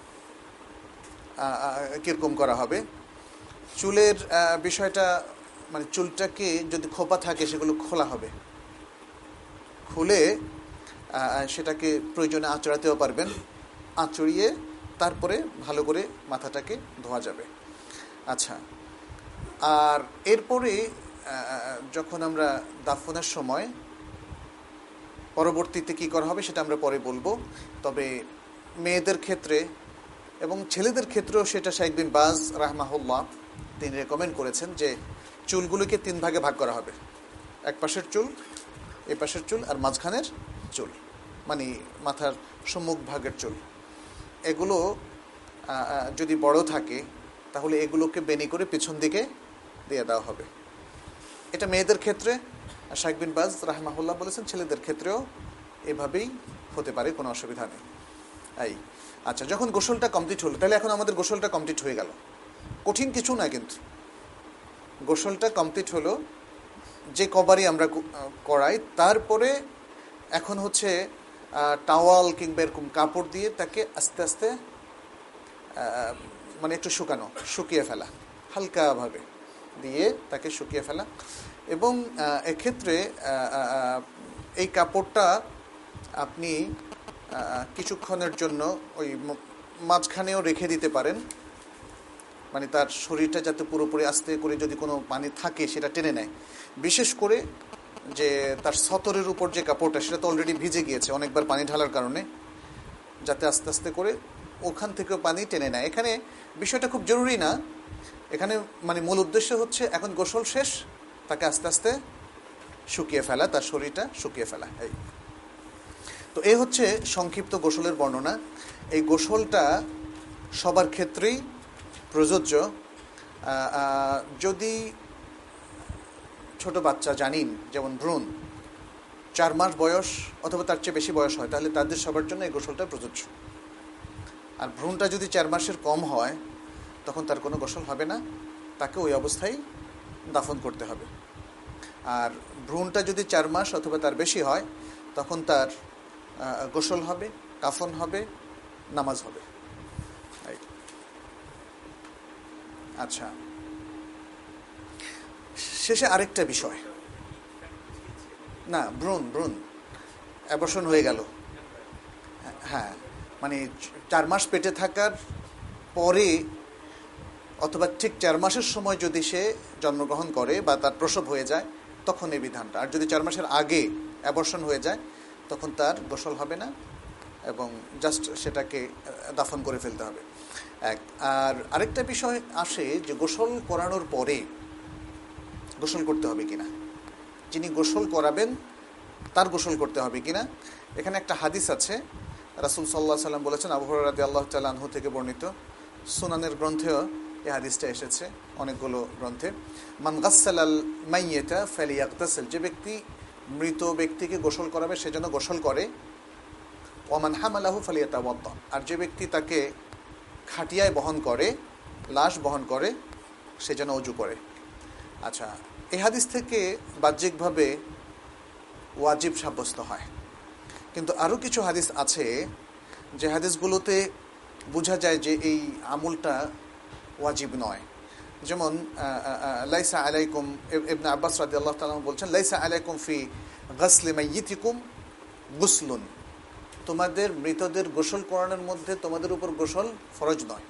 কীরকম করা হবে? চুলের বিষয়টা মানে চুলটাকে যদি খোপা থাকে সেগুলো খোলা হবে, খুলে সেটাকে প্রয়োজনে আঁচড়াতেও পারবেন, আঁচড়িয়ে তারপরে ভালো করে মাথাটাকে ধোয়া যাবে। আচ্ছা, আর এরপরে যখন আমরা দাফনের সময় পরবর্তীতে কি করা হবে সেটা আমরা পরে বলবো। তবে মেয়েদের ক্ষেত্রে এবং ছেলেদের ক্ষেত্রেও সেটা শাইখ বিন বাজ রাহমাহুল্লাহ তিনি রেকমেন্ড করেছেন যে চুলগুলোকে তিন ভাগে ভাগ করা হবে, এক পাশের চুল, এ পাশের চুল আর মাঝখানের চুল, মানে মাথার সম্মুখ ভাগের চুল। এগুলো যদি বড় থাকে তাহলে এগুলোকে বেনি করে পিছন দিকে দিয়ে দেওয়া হবে। এটা মেয়েদের ক্ষেত্রে শাইখ বিন বাজ রাহমাহুল্লাহ বলেছেন, ছেলেদের ক্ষেত্রেও এভাবেই হতে পারে, কোনো অসুবিধা নেই। এই আচ্ছা, যখন গোসলটা কমপ্লিট হলো, তাহলে এখন আমাদের গোসলটা কমপ্লিট হয়ে গেল, কঠিন কিছু না, কিন্তু গোসলটা কমপ্লিট হলো যে কবারই আমরা করাই। তারপরে এখন হচ্ছে টাওয়াল কিংবা এরকম কাপড় দিয়ে তাকে আস্তে আস্তে মানে একটু শুকানো, শুকিয়ে ফেলা, হালকাভাবে দিয়ে তাকে শুকিয়ে ফেলা। এবং এক্ষেত্রে এই কাপড়টা আপনি কিছুক্ষণের জন্য ওই মাঝখানেও রেখে দিতে পারেন, মানে তার শরীরটা যাতে পুরোপুরি আস্তে করে যদি কোনো পানি থাকে সেটা টেনে নেয়। বিশেষ করে যে তার সতরের উপর যে কাপড়টা সেটা তো অলরেডি ভিজে গিয়েছে অনেকবার পানি ঢালার কারণে, যাতে আস্তে আস্তে করে ওখান থেকেও পানি টেনে নেয়। এখানে বিষয়টা খুব জরুরি না, এখানে মানে মূল উদ্দেশ্য হচ্ছে এখন গোসল শেষ, তাকে আস্তে আস্তে শুকিয়ে ফেলা, তার শরীরটা শুকিয়ে ফেলা। এই তো এই হচ্ছে সংক্ষিপ্ত গোসলের বর্ণনা। এই গোসলটা সবার ক্ষেত্রেই প্রযোজ্য। যদি ছোট বাচ্চা জানিন, যেমন ভ্রূণ, চার মাস বয়স অথবা তার চেয়ে বেশি বয়স হয়, তাহলে তাদের সবার জন্য এই গোসলটা প্রযোজ্য। আর ভ্রূণটা যদি চার মাসের কম হয় তখন তার কোনো গোসল হবে না, তাকে ওই অবস্থায় দাফন করতে হবে। আর ভ্রূণটা যদি চার মাস অথবা তার বেশি হয় তখন তার গোসল হবে, কাফন হবে, নামাজ হবে। আচ্ছা, শেষে আরেকটা বিষয়, না ভ্রূণ ভ্রূণ অ্যাবর্শন হয়ে গেল, হ্যাঁ, মানে চার মাস পেটে থাকার পরে অথবা ঠিক চার মাসের সময় যদি সে জন্মগ্রহণ করে বা তার প্রসব হয়ে যায় তখন এই বিধানটা। আর যদি চার মাসের আগে অ্যাবর্শন হয়ে যায় তখন তার গোসল হবে না এবং জাস্ট সেটাকে দাফন করে ফেলতে হবে এক। আর আরেকটা বিষয় আসে যে গোসল করানোর পরে গোসল করতে হবে কিনা, যিনি গোসল করাবেন তার গোসল করতে হবে কিনা। এখানে একটা হাদিস আছে, রাসূল সাল্লাল্লাহু আলাইহি সাল্লাম বলেছেন, আবু হুরায়রা রাদিয়াল্লাহু তাআলা আনহু থেকে বর্ণিত, সুনানের গ্রন্থেও এই হাদিসটা এসেছে, অনেকগুলো গ্রন্থে। মান গাসসালাল মাইয়িতা ফালিয়াগতাসিল, যে ব্যক্তি মৃত ব্যক্তিকে গোসল করাবে সে যেন গোসল করে। ওয়ামান হামালাহু ফালিয়াতাওয়াদ্দা, আর যে ব্যক্তি তাকে খাটিয়ায় বহন করে, লাশ বহন করে, সে যেন ওযু করে। আচ্ছা, এই হাদিস থেকে বাহ্যিকভাবে ওয়াজিব সাব্যস্ত হয়, কিন্তু আরও কিছু হাদিস আছে যে হাদিসগুলোতে বোঝা যায় যে এই আমলটা ওয়াজিব নয়। যেমন লাইসা আলাইকুম, ইবনে আব্বাস রাদিয়াল্লাহু তাআলা বলছেন, লাইসা আলাইকুম ফি গাসলি মাইয়িতিকুম গুসলুন, তোমাদের মৃতদের গোসল করানোর মধ্যে তোমাদের উপর গোসল ফরজ নয়।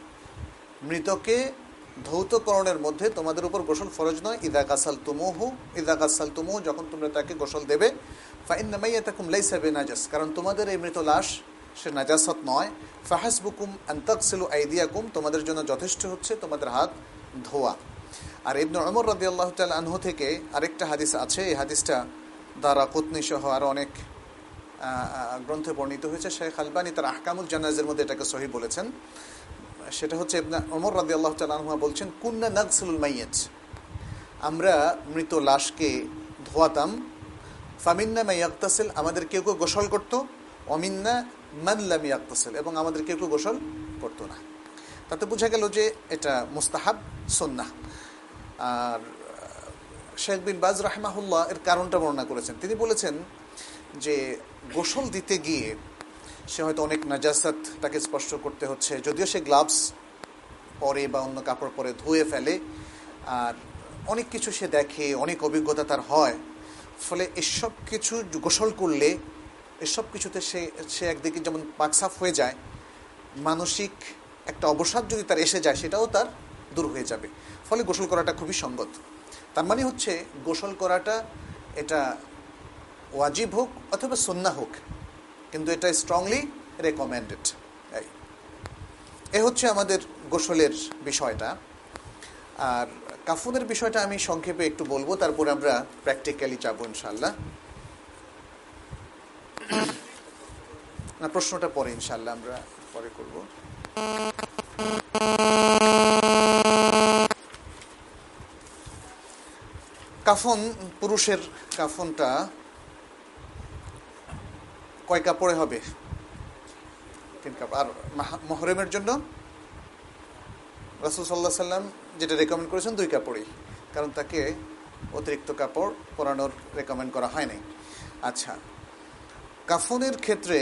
মৃতকে ধৌতকরণের মধ্যে তোমাদের উপর গোসল ফরজ নয়। ইদা গাসালতুমুহু, ইদা গাসালতুমুহু, যখন তোমরা তাকে গোসল দেবে। ফাইন্না মাইয়াতাকুম লাইসা বিনাজাস, কারণ তোমাদের এই মৃত লাশ সে নাজাসত নয়। ফাহাসবুকুম আন তাগসিলু আইদিয়াকুম, তোমাদের জন্য যথেষ্ট হচ্ছে তোমাদের হাত ধোয়া। আর ইবনে উমর রাদিয়াল্লাহু তাআলা আনহু থেকে আরেকটা হাদিস আছে, এই হাদিসটা দারাকুতনি সহ আরও অনেক গ্রন্থে বর্ণিত হয়েছে। শেখ আলবানী তার আহকামুল জানাজের মধ্যে এটাকে সহিহ বলেছেন। সেটা হচ্ছে ইবনে উমর রাদিয়াল্লাহু তাআলা আনহু বলছেন, কুন্না নাগসিলুল মাইয়িত, আমরা মৃত লাশকে ধোয়াতাম। ফামিন্না মান ইয়াগতাসিল, আমাদের কেউ কেউ গোসল করতো। ওয়ামিন্না মান লাম ইয়াগতাসিল, এবং আমাদের কেউ কেউ গোসল করতো না। তাতে বোঝা গেল যে এটা মুস্তাহাব, সুন্নাহ। আর শেখ বিন বাজ রাহিমাহুল্লাহ এর কারণটা বর্ণনা করেছেন। তিনি বলেছেন যে গোসল দিতে গিয়ে সে হয়তো অনেক নাজাসাত তাকে স্পর্শ করতে হচ্ছে, যদিও সে গ্লাভস পরে বা অন্য কাপড় পরে ধুয়ে ফেলে, আর অনেক কিছু সে দেখে, অনেক অভিজ্ঞতা তার হয়। ফলে এসব কিছু গোসল করলে এসব কিছুতে সে সে একদিকে যেমন পাকসাফ হয়ে যায়, মানসিক একটা অবসাদ যদি তার এসে যায় সেটাও তার দূর হয়ে যাবে। ফলে গোসল করাটা খুবই সঙ্গত। তার মানে হচ্ছে গোসল করাটা এটা ওয়াজিব হোক অথবা সুন্নাহ হোক, কিন্তু এটা স্ট্রংলি রেকমেন্ডেড। এ হচ্ছে আমাদের গোসলের বিষয়টা। আর কাফনের বিষয়টা আমি সংক্ষেপে একটু বলবো, তারপরে আমরা প্র্যাকটিক্যালি যাবো ইনশাল্লাহ। না, প্রশ্নটা পরে ইনশাল্লাহ আমরা পরে করব। কাফন, পুরুষের কাফনটা কয় কাপড়ে হবে? তিন কাপড়। আর মুহররমের জন্য রাসূল সাল্লাল্লাহু আলাইহি সাল্লাম যেটা রেকমেন্ড করেছেন দুই কাপড়ই, কারণ তাকে অতিরিক্ত কাপড় পরানোর রেকমেন্ড করা হয়নি। আচ্ছা, কাফনের ক্ষেত্রে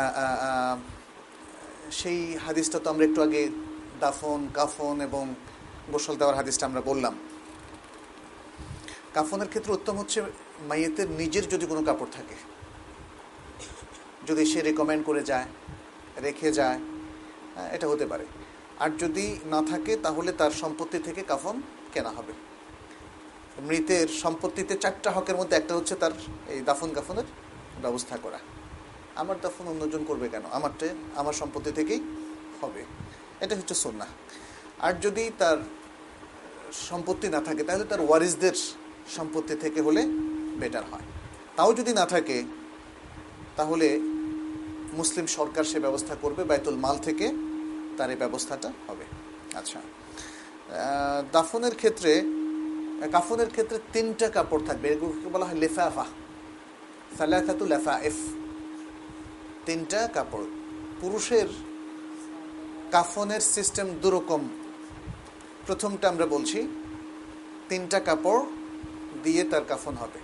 সেই হাদিসটা তো আমরা একটু আগে দাফন, কাফন এবং গোসল দেওয়ার হাদিসটা আমরা বললাম। কাফনের ক্ষেত্রে উত্তম হচ্ছে মাইয়েতের নিজের যদি কোনো কাপড় থাকে, যদি সে রেকমেন্ড করে যায়, রেখে যায়, এটা হতে পারে। আর যদি না থাকে তাহলে তার সম্পত্তি থেকে কাফন কেনা হবে। মৃতের সম্পত্তিতে চারটা হকের মধ্যে একটা হচ্ছে তার এই দাফন কাফনের ব্যবস্থা করা। আমার দাফন অন্যজন করবে কেন? আমারটা আমার সম্পত্তি থেকেই হবে, এটা হচ্ছে সুন্নাহ। আর যদি তার সম্পত্তি না থাকে তাহলে তার ওয়ারিসদের সম্পত্তি থেকে হলে বেটার হয়। তাও যদি না থাকে তাহলে মুসলিম সরকার সে ব্যবস্থা করবে, বাইতুল মাল থেকে তার এই ব্যবস্থাটা হবে। আচ্ছা, দাফনের ক্ষেত্রে, কাফনের ক্ষেত্রে তিনটা কাপড় থাকবে, এগুলোকে বলা হয় লিফাফা, সালাসাতু লাফাইফ, তিনটা কাপড়। পুরুষের কাফনের সিস্টেম দুরকম। প্রথমটা আমরা বলছি, তিনটা কাপড় দিয়ে তার কাফন হবে।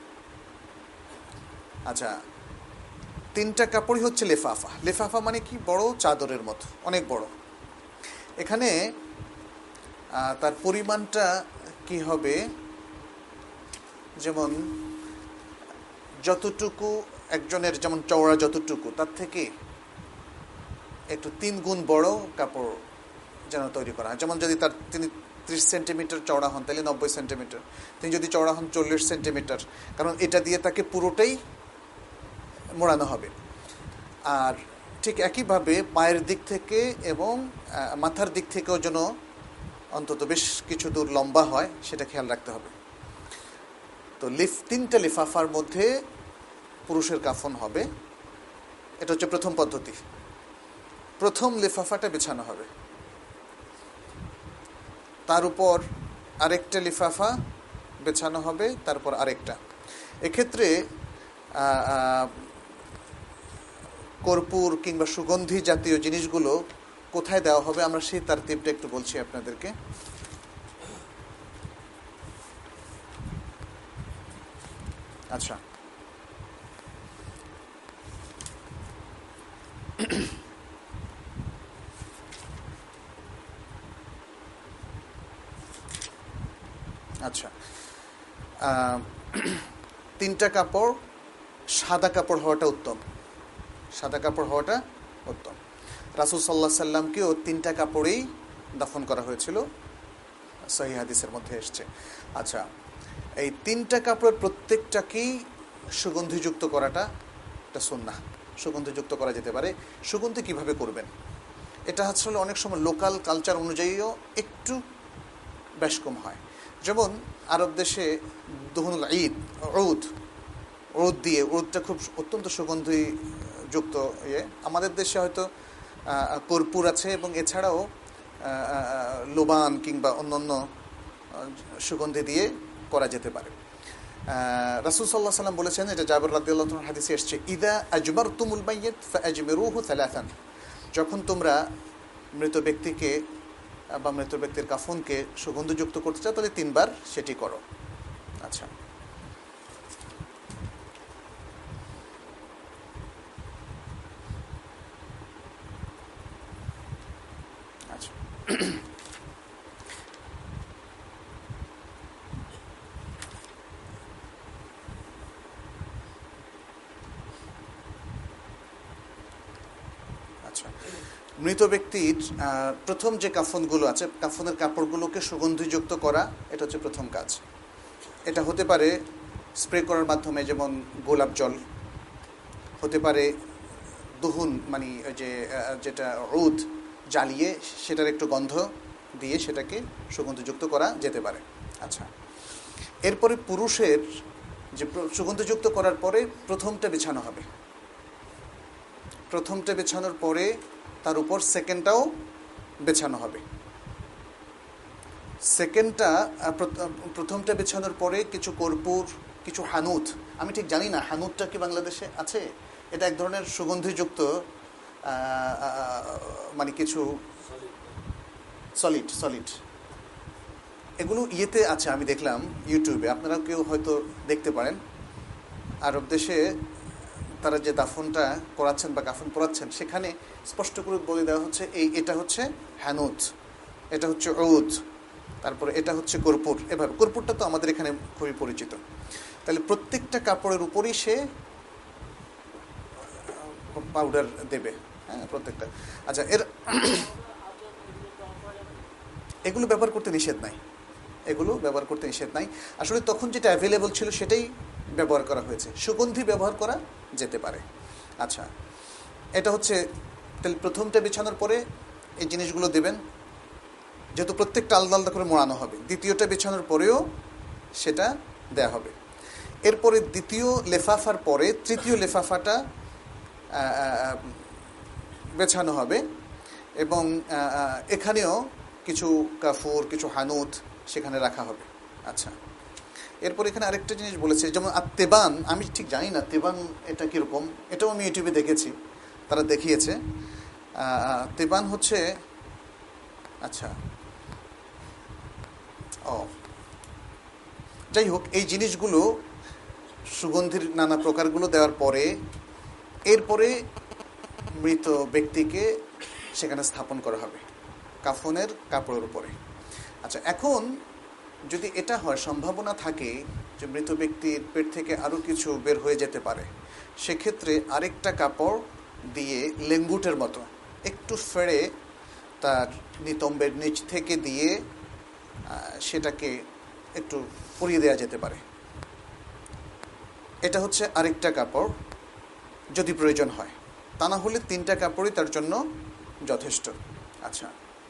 আচ্ছা, তিনটা কাপড়ই হচ্ছে লেফাফা। লেফাফা মানে কি? বড় চাদরের মতো, অনেক বড়। এখানে তার পরিমাণটা কি হবে? যেমন যতটুকু একজনের যেমন চওড়া যতটুকু, তার থেকে একটু তিন গুণ বড় কাপড় যেন তৈরি করা হয়। যেমন যদি তার তিনি ত্রিশ সেন্টিমিটার চওড়া হন তাহলে নব্বই সেন্টিমিটার, তিনি যদি চওড়া হন চল্লিশ সেন্টিমিটার, কারণ এটা দিয়ে তাকে পুরোটাই মোড়ানো হবে। আর ঠিক একইভাবে পায়ের দিক থেকে এবং মাথার দিক থেকেও যেন অন্তত বেশ কিছু দূর লম্বা হয়, সেটা খেয়াল রাখতে হবে। তো লিফ তিনটা লিফাফার মধ্যে পুরুষের কাফন হবে, এটা হচ্ছে প্রথম পদ্ধতি। প্রথম লিফাফাটা বিছানো হবে, তার উপর আরেকটা লিফাফা বিছানো হবে, তারপর আরেকটা। এক্ষেত্রে কর্পূর কিংবা সুগন্ধি জাতীয় জিনিসগুলো কোথায় দেওয়া হবে আমরা সেই তারতিবটা একটু বলছি আপনাদেরকে। আচ্ছা, আচ্ছা, তিনটা কাপড়, সাদা কাপড় হওয়াটা উত্তম, সাদা কাপড় হওয়াটা উত্তম। রাসূল সাল্লাল্লাহু আলাইহি সাল্লামকেও তিনটা কাপড়েই দাফন করা হয়েছিল, সহিহ হাদিসের মধ্যে এসছে। আচ্ছা, এই তিনটা কাপড়ের প্রত্যেকটাকেই সুগন্ধিযুক্ত করাটা একটা সুন্নাহ, সুগন্ধিযুক্ত করা যেতে পারে। সুগন্ধি কিভাবে করবেন, এটা আসলে অনেক সময় লোকাল কালচার অনুযায়ীও একটু বেশ কম হয়। যেমন আরব দেশে দুহুনুল ঈদ, উদ উদ দিয়ে, উদটা খুব অত্যন্ত সুগন্ধিযুক্ত ইয়ে। আমাদের দেশে হয়তো কর্পূর আছে এবং এছাড়াও লোবান কিংবা অন্যান্য সুগন্ধি দিয়ে করা যেতে পারে। রাসূল সাল্লাল্লাহু আলাইহি সাল্লাম বলেছেন, এটা জাবের রাদিয়াল্লাহু আনহু হাদিসে এসেছে, ইদা আজমারতুমুল মাইয়িত ফাআজমিরুহু সালাসান, যখন তোমরা মৃত ব্যক্তিকে বা মৃত ব্যক্তির কাফনকে সুগন্ধযুক্ত করতে চাও তাহলে তিনবার সেটি করো। আচ্ছা, আচ্ছা, আচ্ছা, মৃত ব্যক্তির প্রথম যে কাফনগুলো আছে, কাফনের কাপড়গুলোকে সুগন্ধিযুক্ত করা, এটা হচ্ছে প্রথম কাজ। এটা হতে পারে স্প্রে করার মাধ্যমে, যেমন গোলাপ জল, হতে পারে দুহুন মানে যে যেটা উদ জ্বালিয়ে সেটার একটু গন্ধ দিয়ে সেটাকে সুগন্ধিযুক্ত করা যেতে পারে। আচ্ছা, এরপরে পুরুষের যে সুগন্ধিযুক্ত করার পরে প্রথমটা বিছানো হবে, প্রথমটা বিছানোর পরে তার উপর সেকেন্ডটাও বেছানো হবে। সেকেন্ডটা প্রথমটা বেছানোর পরে কিছু কর্পূর, কিছু হানুত, আমি ঠিক জানি না হানুতটা কি বাংলাদেশে আছে, এটা এক ধরনের সুগন্ধিযুক্ত মানে কিছু সলিড সলিড এগুলো ইয়েতে আছে, আমি দেখলাম ইউটিউবে, আপনারা কেউ হয়তো দেখতে পারেন। আরব দেশে তারা যে দাফনটা করাচ্ছেন বা কাফন পরাচ্ছেন, সেখানে স্পষ্ট করে বলে দেওয়া হচ্ছে এই এটা হচ্ছে হানুত, এটা হচ্ছে উদ, তারপরে এটা হচ্ছে কর্পূর। এভাবে কর্পূরটা তো আমাদের এখানে খুবই পরিচিত। তাহলে প্রত্যেকটা কাপড়ের উপরই সে পাউডার দেবে, হ্যাঁ, প্রত্যেকটা। আচ্ছা, এর এগুলো ব্যবহার করতে নিষেধ নাই, এগুলো ব্যবহার করতে নিষেধ নাই। আসলে তখন যেটা অ্যাভেলেবল ছিল সেটাই ব্যবহার করা হয়েছে, সুগন্ধি ব্যবহার করা যেতে পারে। আচ্ছা, এটা হচ্ছে তাহলে প্রথমটা বিছানোর পরে এই জিনিসগুলো দেবেন, যেহেতু প্রত্যেকটা আলাদা আলাদা করে মোড়ানো হবে। দ্বিতীয়টা বিছানোর পরেও সেটা দেয়া হবে। এরপরে দ্বিতীয় লেফাফার পরে তৃতীয় লেফাফাটা বেছানো হবে এবং এখানেও কিছু কাফুর, কিছু হানুত সেখানে রাখা হবে। আচ্ছা, এরপর এখানে আরেকটা জিনিস বলেছে, যেমন আর তেবান, আমি ঠিক জানি না তেবান এটা কীরকম, এটাও আমি ইউটিউবে দেখেছি, তারা দেখিয়েছে। তেবান হচ্ছে, আচ্ছা, ও যাই হোক, এই জিনিসগুলো সুগন্ধির নানা প্রকারগুলো দেওয়ার পরে এরপরে মৃত ব্যক্তিকে সেখানে স্থাপন করা হবে কাফনের কাপড়ের উপরে। আচ্ছা, এখন যদি এটা হয়, সম্ভাবনা থাকে যে মৃত ব্যক্তির পেট থেকে আরও কিছু বের হয়ে যেতে পারে, সেক্ষেত্রে আরেকটা কাপড় দিয়ে লেঙ্গুটের মতো একটু ফেড়ে তার নিতম্বের নিচ থেকে দিয়ে সেটাকে একটু পরিয়ে দেওয়া যেতে পারে। এটা হচ্ছে আরেকটা কাপড় যদি প্রয়োজন হয়, তা না হলে তিনটা কাপড়ই তার জন্য যথেষ্ট। আচ্ছা,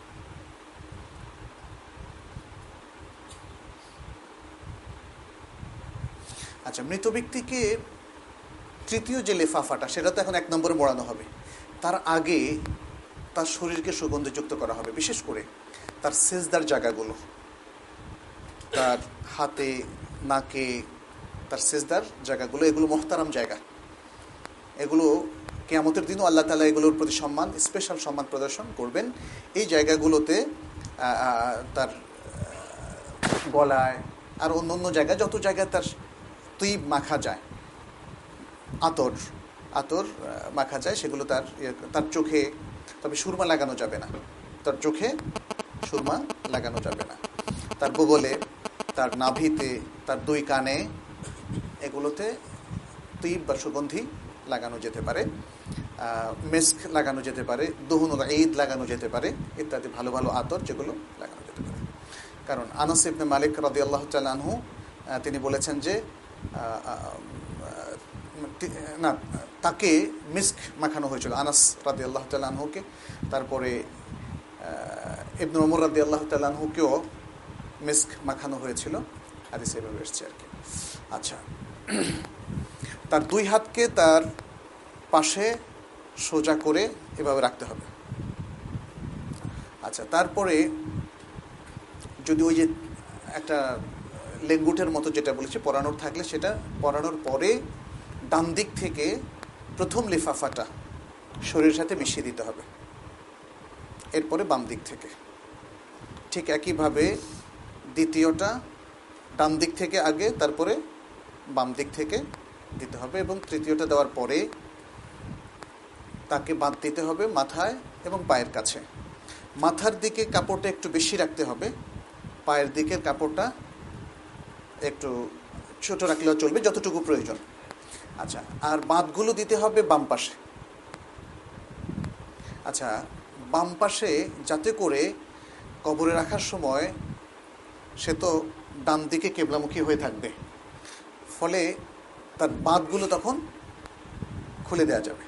আচ্ছা মৃত ব্যক্তিকে তৃতীয় যে লেফাফাটা, সেটা তো এখন এক নম্বরে মোড়ানো হবে। তার আগে তার শরীরকে সুগন্ধিযুক্ত করা হবে, বিশেষ করে তার সেজদার জায়গাগুলো, তার হাতে, নাকে, তার সেজদার জায়গাগুলো, এগুলো মুহতারাম জায়গা। এগুলো কিয়ামতের দিনও আল্লাহ তাআলা এগুলোর প্রতি সম্মান, স্পেশাল সম্মান প্রদর্শন করবেন। এই জায়গাগুলোতে তার গলায় আর অন্য অন্য জায়গায়, যত জায়গায় তার তৈব মাখা যায়, আতর আতর মাখা যায়, সেগুলো তার তার চোখে, তবে সুরমা লাগানো যাবে না, তার চোখে সুরমা লাগানো যাবে না, তার বগলে, তার নাভিতে, তার দুই কানে, এগুলোতে তৈব বা সুগন্ধি লাগানো যেতে পারে, মেস্ক লাগানো যেতে পারে, দুহুনুল ঈদ লাগানো যেতে পারে, ইত্যাদি ভালো ভালো আতর যেগুলো লাগানো যেতে পারে। কারণ আনাস ইবনে মালিক রাদিয়াল্লাহু তাআলা আনহু তিনি বলেছেন যে না, তাকে মিস্ক মাখানো হয়েছিল, আনাস রাদিয়াল্লাহু তাআলা আনহুকে। তারপরে ইবনে ওমর রাদিয়াল্লাহু তাআলা আনহুকেও মিস্ক মাখানো হয়েছিল, হাদিসে এভাবে এসেছে আর কি। আচ্ছা, তার দুই হাতকে তার পাশে সোজা করে এভাবে রাখতে হবে। আচ্ছা, তারপরে যদি ওই যে একটা লেঙ্গুটের মতো যেটা বলেছে পরানোর থাকলে, সেটা পরানোর পরে ডান দিক থেকে প্রথম লিফাফাটা শরীরের সাথে মিশিয়ে দিতে হবে, এরপরে বাম দিক থেকে। ঠিক একইভাবে দ্বিতীয়টা ডান দিক থেকে আগে, তারপরে বাম দিক থেকে দিতে হবে, এবং তৃতীয়টা দেওয়ার পরে তাকে বাঁধ দিতে হবে মাথায় এবং পায়ের কাছে। মাথার দিকে কাপড়টা একটু বেশি রাখতে হবে, পায়ের দিকের কাপড়টা একটু ছোট রাখলেও চলবে, যতটুকু প্রয়োজন। আচ্ছা, আর বাঁধগুলো দিতে হবে বাম পাশে। আচ্ছা, বাম পাশে যাতে করে কবরে রাখার সময় সে তো ডান দিকে কেবলামুখী হয়ে থাকবে, ফলে তার বাঁধগুলো তখন খুলে দেওয়া যাবে।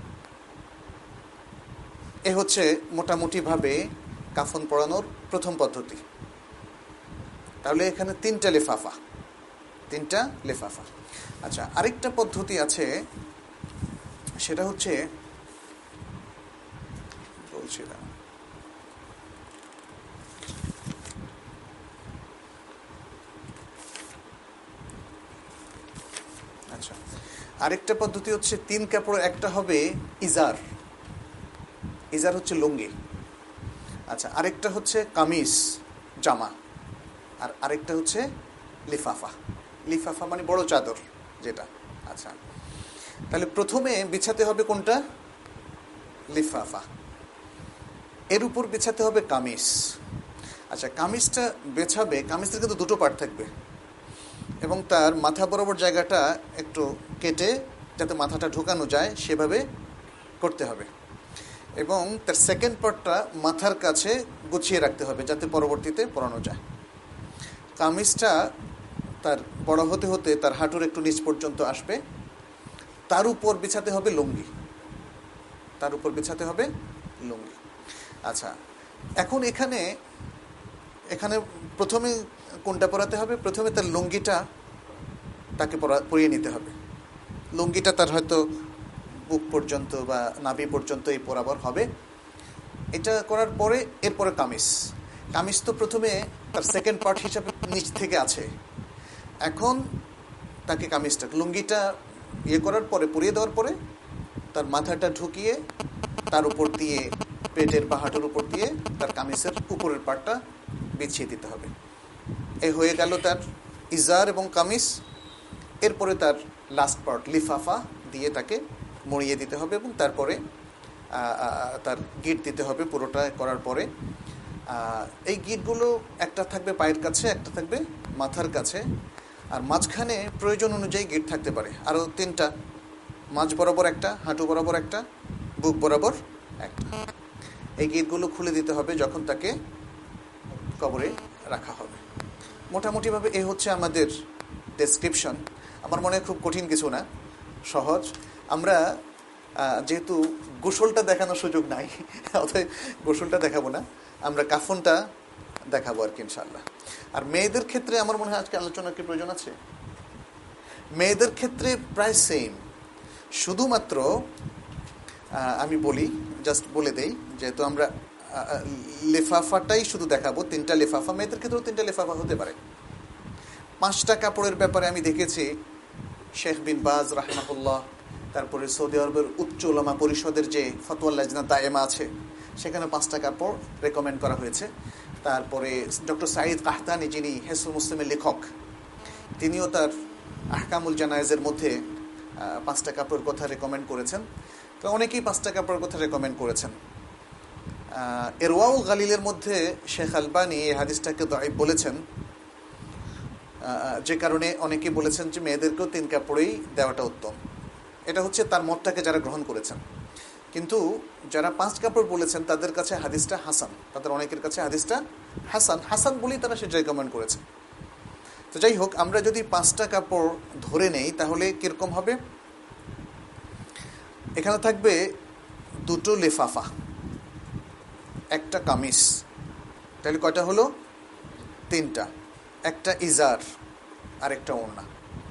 এ হচ্ছে মোটামুটিভাবে কাফন পরানোর প্রথম পদ্ধতি। তাহলে এখানে তিনটা লেফাফা, তিনটা লেফাফা। আচ্ছা, আরেকটা পদ্ধতি আছে, সেটা হচ্ছে বলছিলাম আচ্ছা আরেকটা পদ্ধতি হচ্ছে তিন কাপড়, একটা হবে ইজার, ইজার হচ্ছে লুঙ্গি। আচ্ছা, আরেকটা হচ্ছে কামিজ, জামা, আর আরেকটা হচ্ছে লিফাফা। লিফাফা মানে বড় চাদর যেটা। আচ্ছা, তাহলে প্রথমে বিছাতে হবে কোনটা? লিফাফা। এর উপর বিছাতে হবে কামিজ। আচ্ছা, কামিজটা বেছাবে, কামিজটা কিন্তু দুটো পার্ট থাকবে, এবং তার মাথা বরাবর জায়গাটা একটু কেটে যাতে মাথাটা ঢোকানো যায় সেভাবে করতে হবে, এবং তার সেকেন্ড পার্টটা মাথার কাছে গুছিয়ে রাখতে হবে যাতে পরবর্তীতে পরানো যায়। কামিজটা তার বড় হতে হতে তার হাঁটুর একটু নিচ পর্যন্ত আসবে, তার উপর বিছাতে হবে লুঙ্গি, তার উপর বিছাতে হবে লুঙ্গি। আচ্ছা, এখন এখানে এখানে প্রথমে কোনটা পরাতে হবে? প্রথমে তার লুঙ্গিটা তাকে পরিয়ে নিতে হবে। লুঙ্গিটা তার হয়তো বুক পর্যন্ত বা নাভি পর্যন্ত এই বরাবর হবে। এটা করার পরে এরপরে কামিজ। কামিজ তো প্রথমে তার সেকেন্ড পার্ট হিসাবে নিচ থেকে আছে, এখন তাকে কামিজটা, লুঙ্গিটা ইয়ে করার পরে, পরিয়ে দেওয়ার পরে তার মাথাটা ঢুকিয়ে তার উপর দিয়ে, পেটের বা হাঁটুর উপর দিয়ে তার কামিজের উপরের পার্টটা বিছিয়ে দিতে হবে। এ হয়ে গেল তার ইজার এবং কামিজ। এরপরে তার লাস্ট পার্ট লিফাফা দিয়ে তাকে মরিয়ে দিতে হবে, এবং তারপরে তার গিট দিতে হবে পুরোটা করার পরে। এই গিটগুলো একটা থাকবে পায়ের কাছে, একটা থাকবে মাথার কাছে, আর মাঝখানে প্রয়োজন অনুযায়ী গিট থাকতে পারে আরও তিনটা, মাঝ বরাবর একটা, হাঁটু বরাবর একটা, বুক বরাবর একটা। এই গিটগুলো খুলে দিতে হবে যখন তাকে কবরে রাখা হবে। মোটামুটিভাবে এ হচ্ছে আমাদের ডেসক্রিপশন। আমার মনে হয় খুব কঠিন কিছু না, সহজ। আমরা যেহেতু গোসলটা দেখানোর সুযোগ নাই, অতএব গোসলটা দেখাবো না, আমরা কাফনটা দেখাবো আর কি ইনশাআল্লাহ। আর মেয়েদের ক্ষেত্রে আমার মনে হয় আজকে আলোচনার কি প্রয়োজন আছে? মেয়েদের ক্ষেত্রে প্রায় সেম, শুধুমাত্র আমি বলি, জাস্ট বলে দেই, যেহেতু আমরা লেফাফাটাই শুধু দেখাবো, তিনটা লেফাফা, মেয়েদের ক্ষেত্রেও তিনটা লেফাফা হতে পারে। পাঁচটা কাপড়ের ব্যাপারে আমি দেখেছি শেখ বিন বাজ রাহমাহুল্লাহ, তারপরে সৌদি আরবের উচ্চ উলামা পরিষদের যে ফতোয়া লাজনা দায়েমা আছে, সেখানে পাঁচটা কাপড় রেকমেন্ড করা হয়েছে। তারপরে ডক্টর সাঈদ কাহতানি, যিনি হিসনুল মুসলিমের লেখক, তিনিও তার আহকামুল জানায়েজের মধ্যে পাঁচটা কাপড়ের কথা রেকমেন্ড করেছেন। তো অনেকেই পাঁচটা কাপড়ের কথা রেকমেন্ড করেছেন। ইরওয়াউল গালিলের মধ্যে শেখ আলবানী এই হাদিসটাকে দাঈফ বলেছেন, যে কারণে অনেকে বলেছেন যে মেয়েদেরকেও তিন কাপড়েই দেওয়াটা উত্তম। এটা হচ্ছে তার মতটাকে যারা গ্রহণ করেছেন। কিন্তু যারা পাঁচ কাপড় বলেছেন তাদের কাছে হাদিসটা হাসান, তাদের অনেকের কাছে হাদিসটা হাসান হাসান বলেই তারা সেটা রেকমেন্ড করেছেন। তো যাই হোক, আমরা যদি পাঁচটা কাপড় ধরে নেই তাহলে কীরকম হবে? এখানে থাকবে দুটো লেফাফা, একটা কামিজ, তাহলে কয়টা হলো? তিনটা। একটা ইজার আর একটা ওড়না।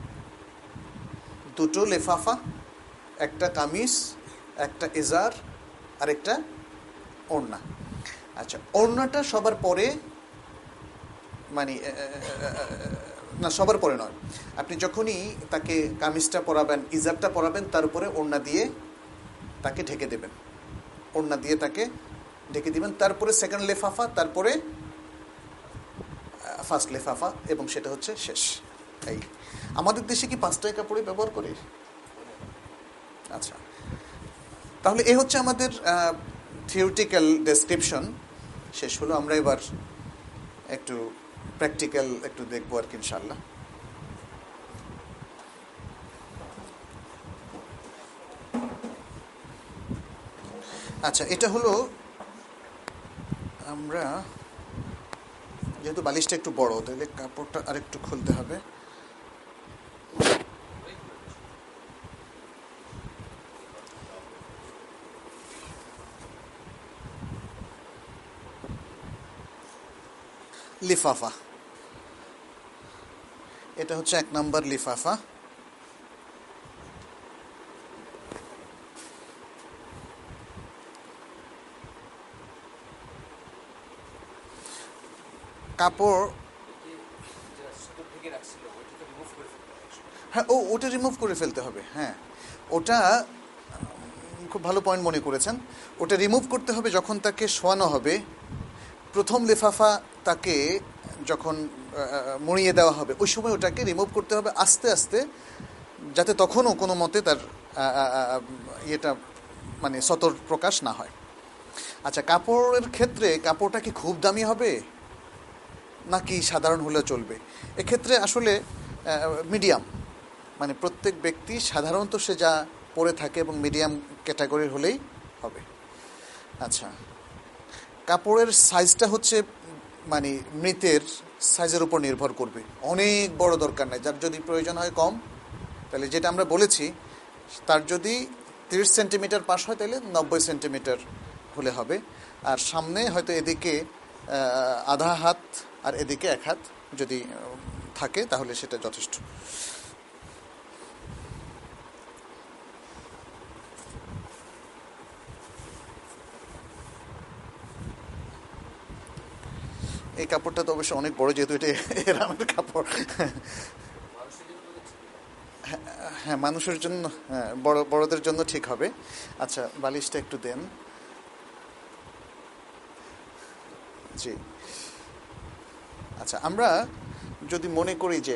দুটো লেফাফা, একটা কামিজ, একটা ইজার আর একটা ওড়না। আচ্ছা, ওড়নাটা সবার পরে, মানে না সবার পরে নয়, আপনি যখনই তাকে কামিজটা পরাবেন, ইজারটা পরাবেন, তার উপরে ওড়না দিয়ে তাকে ঢেকে দেবেন, ওড়না দিয়ে তাকে ঢেকে দিবেন। তারপরে সেকেন্ড লেফাফা, তারপরে ফার্স্ট লেফাফা, এবং সেটা হচ্ছে শেষ। এই আমাদের দেশে কি পাঁচটাই কাপড়ে ব্যবহার করে? আচ্ছা, তাহলে এ হচ্ছে আমাদের থিওরিটিক্যাল ডেসক্রিপশন শেষ হলো। আমরা এবার একটু প্র্যাকটিক্যাল একটু দেখবো আর কি ইনশাআল্লাহ। আচ্ছা, এটা হলো, আমরা যেহেতু বালিশটা একটু বড়, তাহলে কাপড়টা আরেকটু খুলতে হবে। লিফাফা, এটা হচ্ছে এক নম্বর লিফাফা। কাপড়, হ্যাঁ, ও ওটা রিমুভ করে ফেলতে হবে। হ্যাঁ, ওটা খুব ভালো পয়েন্ট মনে করেছেন। ওটা রিমুভ করতে হবে যখন তাকে শোয়ানো হবে। প্রথম লিফাফা তাকে যখন মুড়িয়ে দেওয়া হবে, ওই সময় ওটাকে রিমুভ করতে হবে আস্তে আস্তে, যাতে তখনও কোনো মতে তার ইয়েটা, মানে সতর প্রকাশ না হয়। আচ্ছা, কাপড়ের ক্ষেত্রে কাপড়টা কি খুব দামি হবে নাকি সাধারণ হলে চলবে? এক্ষেত্রে আসলে মিডিয়াম, মানে প্রত্যেক ব্যক্তি সাধারণত সে যা পরে থাকে এবং মিডিয়াম ক্যাটাগরির হলেই হবে। আচ্ছা, কাপড়ের সাইজটা হচ্ছে মানে মৃতের সাইজের উপর নির্ভর করবে। অনেক বড় দরকার নেই, যার যদি প্রয়োজন হয় কম, তাহলে যেটা আমরা বলেছি, তার যদি তিরিশ সেন্টিমিটার পাশ হয় তাহলে নব্বই সেন্টিমিটার হলে হবে। আর সামনে হয়তো এদিকে আধা হাত আর এদিকে এক হাত যদি থাকে তাহলে সেটা যথেষ্ট। এই কাপড়টা তো অবশ্যই অনেক বড়, যেহেতু এটা এরামের কাপড়। হ্যাঁ, মানুষের জন্য, হ্যাঁ, বড় বড়দের জন্য ঠিক হবে। আচ্ছা, বালিশটা একটু দেন। জি, আচ্ছা, আমরা যদি মনে করি যে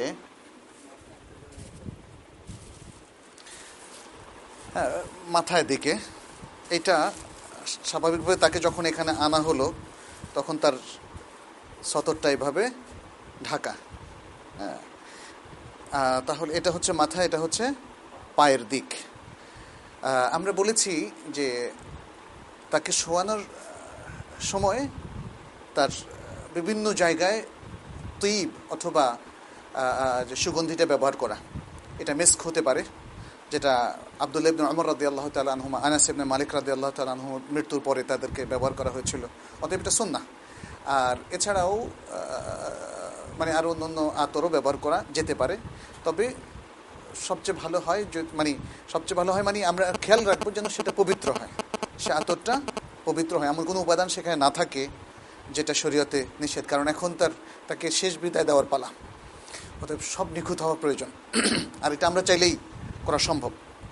হ্যাঁ মাথায় দিকে, এটা স্বাভাবিকভাবে তাকে যখন এখানে আনা হলো তখন তার সতরটা এভাবে ঢাকা। হ্যাঁ, তাহলে এটা হচ্ছে মাথা, এটা হচ্ছে পায়ের দিক। আমরা বলেছি যে তাকে শোয়ানোর সময় তার বিভিন্ন জায়গায় তিব অথবা যে সুগন্ধিটা ব্যবহার করা, এটা মেস্ক হতে পারে, যেটা আব্দুল্লাহ ইবনে উমর রাদিয়াল্লাহু তাআলা আনহুমা, আনাস ইবনে মালিক রাদিয়াল্লাহু তাআলা আনহু মৃত্যুর পরে তাদেরকে ব্যবহার করা হয়েছিল, অতএব এটা সুন্নাহ। আর এছাড়াও মানে আরও অন্য আতরও ব্যবহার করা যেতে পারে, তবে সবচেয়ে ভালো হয় মানে সবচেয়ে ভালো হয় মানে আমরা খেয়াল রাখবো যেন সেটা পবিত্র হয়, সে আতরটা পবিত্র হয়, এমন কোনো উপাদান সেখানে না থাকে যেটা শরীয়তে নিষেধ, কারণ এখন তার তাকে শেষ বিদায় দেওয়ার পালা, অতএব সব নিখুঁত হওয়া প্রয়োজন। আর এটা আমরা চাইলেই করা সম্ভব।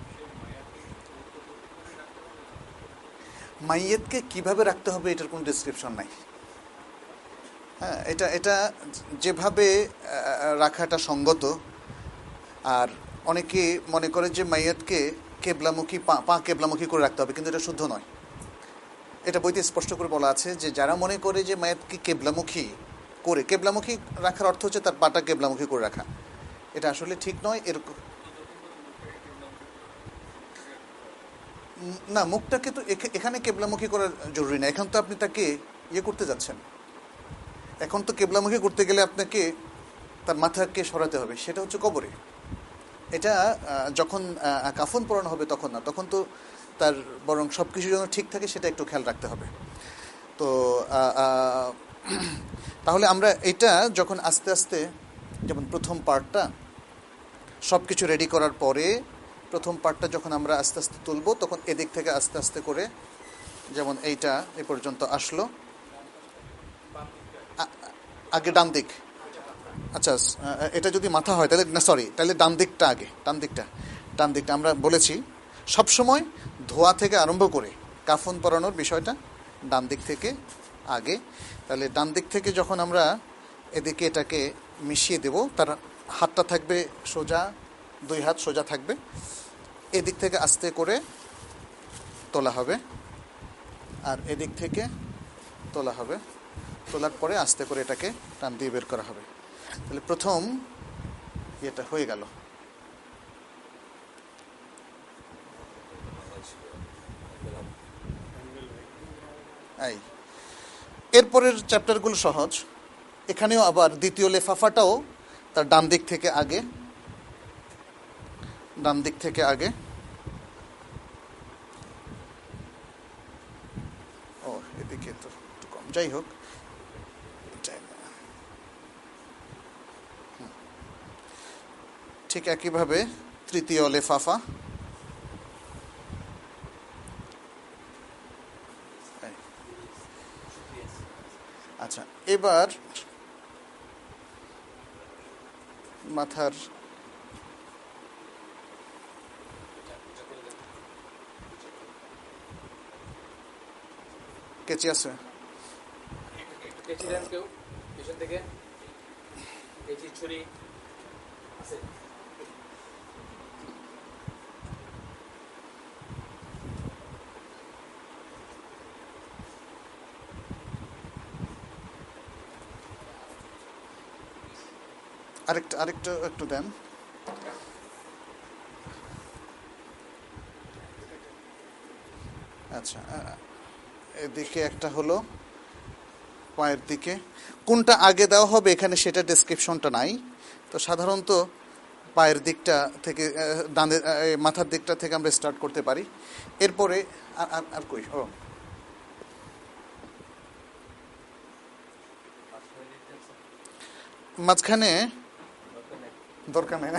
মাইয়েতকে কিভাবে রাখতে হবে এটার কোনো ডেসক্রিপশন নাই। হ্যাঁ, এটা এটা যেভাবে রাখাটা সঙ্গত। আর অনেকে মনে করে যে মাইয়াতকে কেবলামুখী পা পা কেবলামুখী করে রাখতে হবে, কিন্তু এটা শুদ্ধ নয়। এটা বইতে স্পষ্ট করে বলা আছে যে যারা মনে করে যে মাইয়াতকে কেবলামুখী করে, কেবলামুখী রাখার অর্থ হচ্ছে তার পাটা কেবলামুখী করে রাখা, এটা আসলে ঠিক নয়। এরকম না, মুখটাকে তো এখানে কেবলামুখী করা জরুরি না। এখন তো আপনি তাকে ইয়ে করতে যাচ্ছেন, এখন তো কেবলামুখী করতে গেলে আপনাকে তার মাথাকে সরাতে হবে, সেটা হচ্ছে কবরে। এটা যখন কাফন পরানো হবে তখন না, তখন তো তার বরং সব কিছু যেন ঠিক থাকে সেটা একটু খেয়াল রাখতে হবে। তো তাহলে আমরা এটা যখন আস্তে আস্তে, যেমন প্রথম পার্টটা সব কিছু রেডি করার পরে প্রথম পার্টটা যখন আমরা আস্তে আস্তে তুলব, তখন এদিক থেকে আস্তে আস্তে করে, যেমন এইটা এ পর্যন্ত আসলো, আগে ডান দিক, আচ্ছা এটা যদি মাথা হয় তাহলে না, সরি তাহলে ডান দিকটা আগে, ডান দিকটা ডান দিকটা আমরা বলেছি সবসময় ধোয়া থেকে আরম্ভ করে কাফন পরানোর বিষয়টা ডান দিক থেকে আগে। তাহলে ডান দিক থেকে যখন আমরা এদিকে এটাকে মিশিয়ে দেব, তার হাতটা থাকবে সোজা, দুই হাত সোজা থাকবে, এদিক থেকে আস্তে করে তোলা হবে, আর এদিক থেকে তোলা হবে, তোলার পরে আস্তে করে এটাকে টান দিয়ে বের করা হবে। তাহলে প্রথম এটা হয়ে গেল। এই এরপরের চ্যাপ্টারগুলো সহজ। এখানেও আবার দ্বিতীয় লেফাফাটাও তার ডান দিক থেকে আগে, ডান দিক থেকে আগে। ও এদিকে তো একটু কম, যাই হোক, ঠিক একইভাবে তৃতীয় লেফাফা, আচ্ছা এবার মাথার কেচি আছে, কেচি দেন কেউ পিছন থেকে, কেচি ছুরি আছে। আরেকটা আরেকটা একটু দেন। আচ্ছা এদিকে একটা হলো, পায়ের দিকে কোনটা আগে দেওয়া হবে এখানে সেটা ডেসক্রিপশনটা নাই, তো সাধারণত পায়ের দিকটা থেকে, ডানের মাথার দিকটা থেকে আমরা স্টার্ট করতে পারি। এরপরে আর আর কই, ও মাঝখানে দরকার নেই না,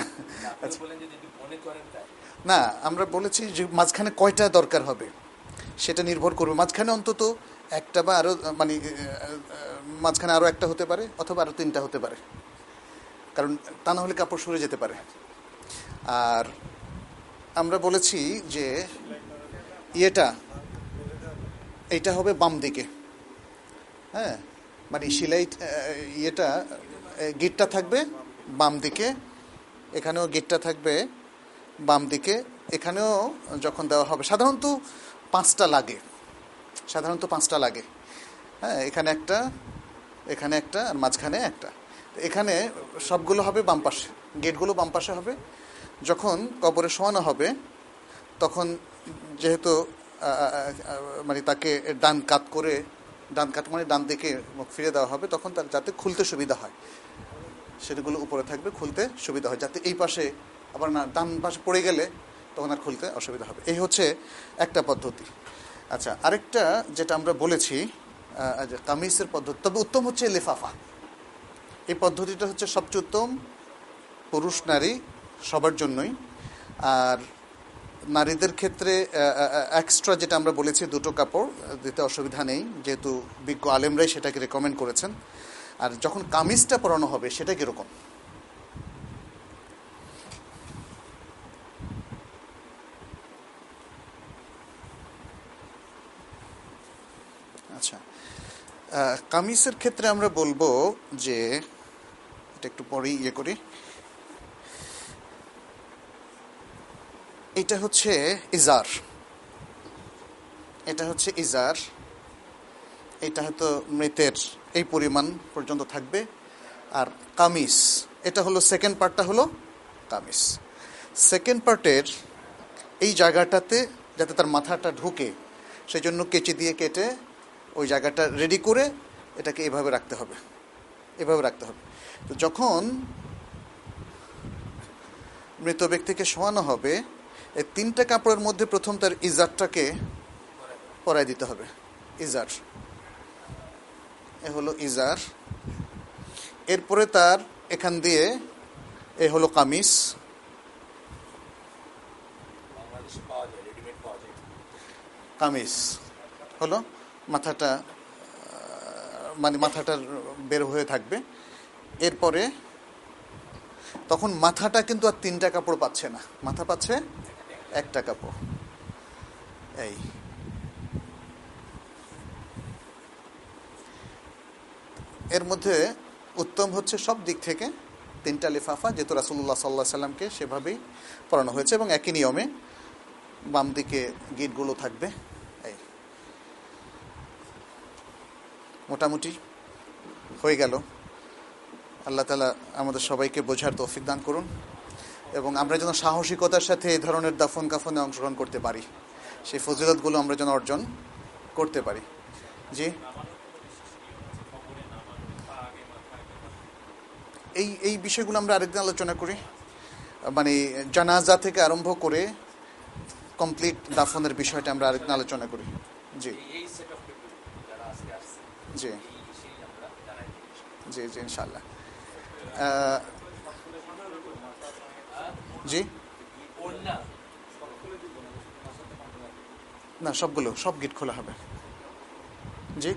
না আমরা বলেছি যে মাঝখানে কয়টা দরকার হবে সেটা নির্ভর করবে। মাঝখানে অন্তত একটা বা আরও মানে মাঝখানে আরও একটা হতে পারে, অথবা আরও তিনটা হতে পারে, কারণ তা না হলে কাপড় সরে যেতে পারে। আর আমরা বলেছি যে ইয়েটা এইটা হবে বাম দিকে, হ্যাঁ মানে সিলাই ইয়েটা গিটটা থাকবে বাম দিকে, এখানেও গিটটা থাকবে বাম দিকে, এখানেও যখন দেওয়া হবে সাধারণত পাঁচটা লাগে, সাধারণত পাঁচটা লাগে, হ্যাঁ এখানে একটা, এখানে একটা, আর মাঝখানে একটা। এখানে সবগুলো হবে বাম পাশে, গেটগুলো বাম পাশে হবে। যখন কবরে শোয়ানো হবে তখন যেহেতু মানে তাকে ডান কাত করে, ডান কাত মানে ডান দিকে মুখ ফিরে দেওয়া হবে, তখন তার যাতে খুলতে সুবিধা হয়, সেগুলো উপরে থাকবে, খুলতে সুবিধা হয়, যাতে এই পাশে আবার না ডান পাশে পড়ে গেলে তখন আর খুলতে অসুবিধা হবে। এই হচ্ছে একটা পদ্ধতি। আচ্ছা, আরেকটা যেটা আমরা বলেছি কামিজের পদ্ধতি, তবে উত্তম হচ্ছে লিফাফা। এই পদ্ধতিটা হচ্ছে সবচেয়ে উত্তম, পুরুষ নারী সবার জন্যই। আর নারীদের ক্ষেত্রে এক্সট্রা যেটা আমরা বলেছি দুটো কাপড় দিতে অসুবিধা নেই, যেহেতু বিজ্ঞ আলেমরাই সেটাকে রেকমেন্ড করেছেন। আর যখন কামিজটা পরানো হবে সেটা কীরকম? আচ্ছা, কামিজের ক্ষেত্রে আমরা বলবো যে এটা একটু পরেই ইয়ে করি। এটা হচ্ছে ইজার, এটা হচ্ছে ইজার। এটা হয়তো মৃতের এই পরিমাণ পর্যন্ত থাকবে। আর কামিজ এটা হলো সেকেন্ড পার্টটা, হলো কামিজ। সেকেন্ড পার্টের এই জায়গাটাতে যাতে তার মাথাটা ঢুকে, সেই জন্য কেচি দিয়ে কেটে ওই জায়গাটা রেডি করে এটাকে এভাবে রাখতে হবে, এভাবে রাখতে হবে। তো যখন মৃত ব্যক্তিকে শোয়ানো হবে, এই তিনটা কাপড়ের মধ্যে প্রথম তার ইজারটাকে পরাই দিতে হবে। ইজার, এ হলো ইজার। এরপরে তার এখান দিয়ে এ হলো কামিজ। কামিজ হলো মাথাটা, মানে মাথাটা বের হয়ে থাকবে। এরপরে তখন মাথাটা কিন্তু আর তিনটা কাপড় পাচ্ছে না, মাথা পাচ্ছে একটা কাপড়। এই এর মধ্যে উত্তম হচ্ছে সব দিক থেকে তিনটা লিফাফা, যেহেতু রাসূলুল্লাহ সাল্লাল্লাহু আলাইহি সাল্লামকে সেভাবেই পরানো হয়েছে, এবং একই নিয়মে বাম দিকে গিটগুলো থাকবে। এই মোটামুটি হয়ে গেল। আল্লাহ তাআলা আমাদের সবাইকে বোঝার তৌফিক দান করুন, এবং আমরা যেন সাহসিকতার সাথে এই ধরনের দাফন কাফনে অংশগ্রহণ করতে পারি, সেই ফজিলতগুলো আমরা যেন অর্জন করতে পারি। জি, এই এই বিষয়গুলো আমরা আরেকদিন আলোচনা করি, মানে জানাজা থেকে আরম্ভ করে কমপ্লিট দাফনের বিষয়টা আমরা আরেকদিন আলোচনা করি। জি জি জি জি ইনশাআল্লাহ। জি না, সবগুলো সব গিট খোলা হবে। জি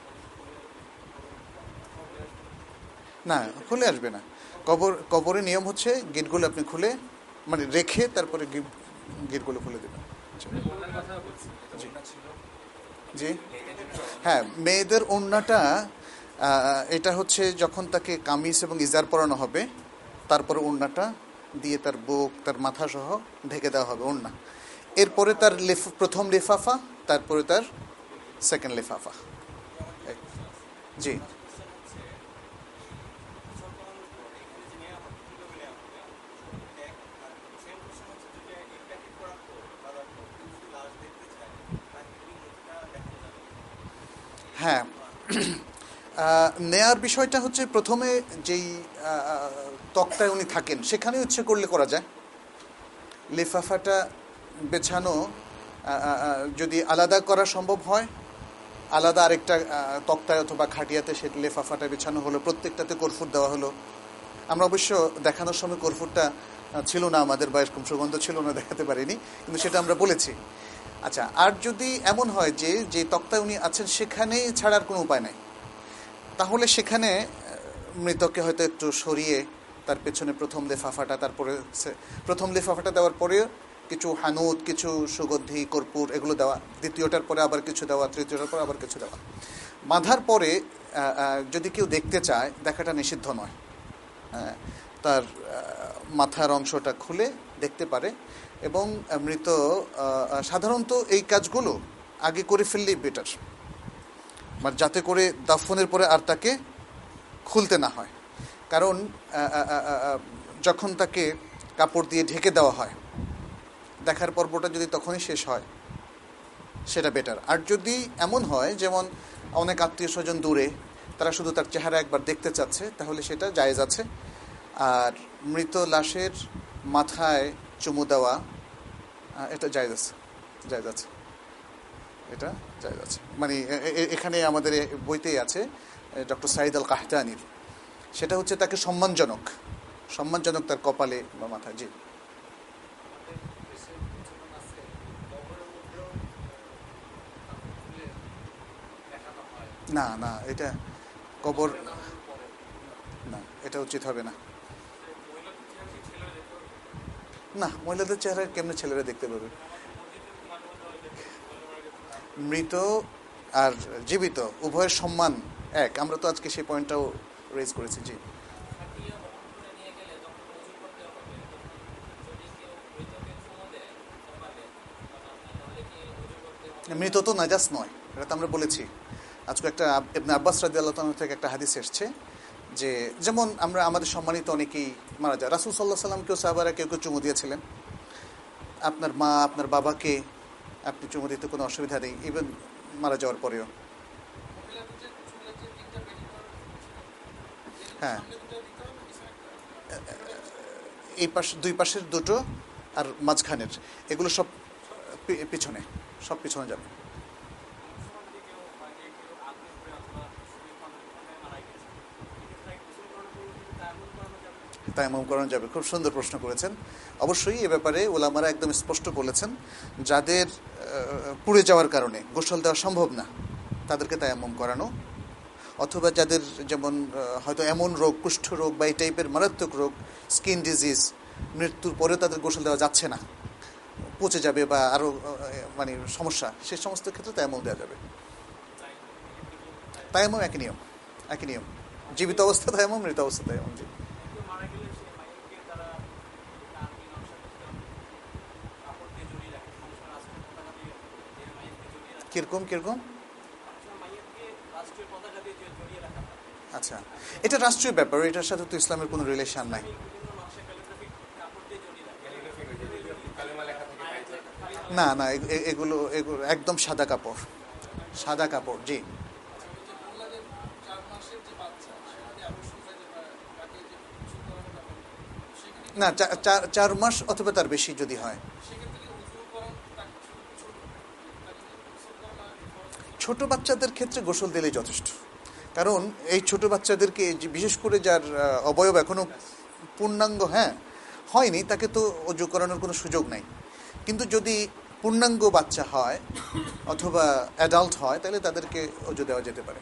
না, খুলে আসবে না। কবর কবরের নিয়ম হচ্ছে গেটগুলো আপনি খুলে, মানে রেখে তারপরে গেটগুলো খুলে দেবেন। জি জি হ্যাঁ, মেয়েদের ওড়নাটা এটা হচ্ছে যখন তাকে কামিজ এবং ইজার পরানো হবে, তারপরে ওড়নাটা দিয়ে তার বুক, তার মাথা সহ ঢেকে দেওয়া হবে ওড়না। এরপরে তার প্রথম লিফাফা, তারপরে তার সেকেন্ড লিফাফা। জি হ্যাঁ, নেয়ার বিষয়টা হচ্ছে প্রথমে যেই তক্তায় উনি থাকেন সেখানে ইচ্ছে করলে করা যায়। লিফাফাটা বেছানো যদি আলাদা করা সম্ভব হয়, আলাদা আরেকটা তক্তায় অথবা খাটিয়াতে সে লিফাফাটা বেছানো হলো, প্রত্যেকটাতে কর্ফুর দেওয়া হলো। আমরা অবশ্য দেখানোর সময় কর্ফুরটা ছিল না আমাদের, বা এরকম সুগন্ধ ছিল না, দেখাতে পারিনি, কিন্তু সেটা আমরা বলেছি। আচ্ছা, আর যদি এমন হয় যে যে তক্তায় উনি আছেন সেখানেই ছাড়ার কোনো উপায় নাই, তাহলে সেখানে মৃতকে হয়তো একটু সরিয়ে তার পেছনে প্রথম লিফাফাটা, তারপরে প্রথম লিফাফাটা দেওয়ার পরে কিছু হানুত, কিছু সুগন্ধি, কর্পূর এগুলো দেওয়া, দ্বিতীয়টার পরে আবার কিছু দেওয়া, তৃতীয়টার পরে আবার কিছু দেওয়া। বাঁধার পরে যদি কেউ দেখতে চায়, দেখাটা নিষিদ্ধ নয়, হ্যাঁ, তার মাথার অংশটা খুলে দেখতে পারে। এবং মৃত সাধারণত এই কাজগুলো আগে করে ফেললেই বেটার, মানে যাতে করে দাফনের পরে আর তাকে খুলতে না হয়। কারণ যখন তাকে কাপড় দিয়ে ঢেকে দেওয়া হয়, দেখার পর্বটা যদি তখনই শেষ হয় সেটা বেটার। আর যদি এমন হয় যেমন অনেক আত্মীয় স্বজন দূরে, তারা শুধু তার চেহারা একবার দেখতে চাচ্ছে, তাহলে সেটা জায়েজ আছে। আর মৃত লাশের মাথায় চুমু দেওয়া, এটা জায়েজ আছে, জায়েজ আছে, এটা জায়েজ আছে। মানে এখানে আমাদের বইতেই আছে ডক্টর সাইদ আল কাহতানির, সেটা হচ্ছে তাকে সম্মানজনক, সম্মানজনক তার কপালে বা মাথায়। জি, না না, এটা কবর, না, এটা উচিত হবে না। না, মহিলাদের চেহারা কেমনে ছেলেরা দেখতে পাবে? মৃত আর জীবিত উভয়ের সম্মান এক, আমরা তো আজকে সেই পয়েন্টটাও রেজ করেছি। জি, মৃত তো নাজাস নয়, এটা তো আমরা বলেছি। আজকে একটা ইবনে আব্বাস রাদিয়াল্লাহু তাআলা থেকে একটা হাদিস এসছে যে, যেমন আমরা আমাদের সম্মানিত অনেকেই মারা যায়, রাসূল সাল্লাল্লাহু আলাইহি ওয়াসাল্লাম কেউ সাহাবারা কেউ কেউ চুমু দিয়েছিলেন। আপনার মা, আপনার বাবাকে আপনি চুমু দিতে কোনো অসুবিধা নেই, ইভেন মারা যাওয়ার পরেও। হ্যাঁ, এই পাশ, দুই পাশের দুটো আর মাঝখানের, এগুলো সব পিছনে, সব পিছনে যাবে। তায়াম্মুম করানো যাবে, খুব সুন্দর প্রশ্ন করেছেন। অবশ্যই এ ব্যাপারে ওলামারা একদম স্পষ্ট বলেছেন, যাদের পুড়ে যাওয়ার কারণে গোসল দেওয়া সম্ভব না তাদেরকে তায়াম্মুম করানো, অথবা যাদের যেমন হয়তো এমন রোগ, কুষ্ঠ রোগ বা এই টাইপের মারাত্মক রোগ, স্কিন ডিজিজ, মৃত্যুর পরেও তাদের গোসল দেওয়া যাচ্ছে না, পচে যাবে বা আরও মানে সমস্যা, সে সমস্ত ক্ষেত্রে তায়াম্মুম দেওয়া যাবে। তায়াম্মুম একই নিয়ম, একই নিয়ম, জীবিত অবস্থা তায়াম্মুম, মৃত অবস্থা তায়াম্মুম। জি, কিরকম কিরকম? আচ্ছা, এটা রাষ্ট্রীয় ব্যাপার, এটার সাথে তো ইসলামের কোনো রিলেশন নাই। না না, এগুলো এগুলো একদম সাদা কাপড়, সাদা কাপড়। জি, না, চার মাস অথবা তার বেশি যদি হয়। ছোট বাচ্চাদের ক্ষেত্রে গোসল দিলেই যথেষ্ট, কারণ এই ছোট বাচ্চাদেরকে, বিশেষ করে যার অবয়ব এখনো পূর্ণাঙ্গ হ্যাঁ হয়নি, তাকে তো অজু করানোর কোনো সুযোগ নাই। কিন্তু যদি পূর্ণাঙ্গ বাচ্চা হয় অথবা অ্যাডাল্ট হয়, তাহলে তাদেরকে অজু দেওয়া যেতে পারে।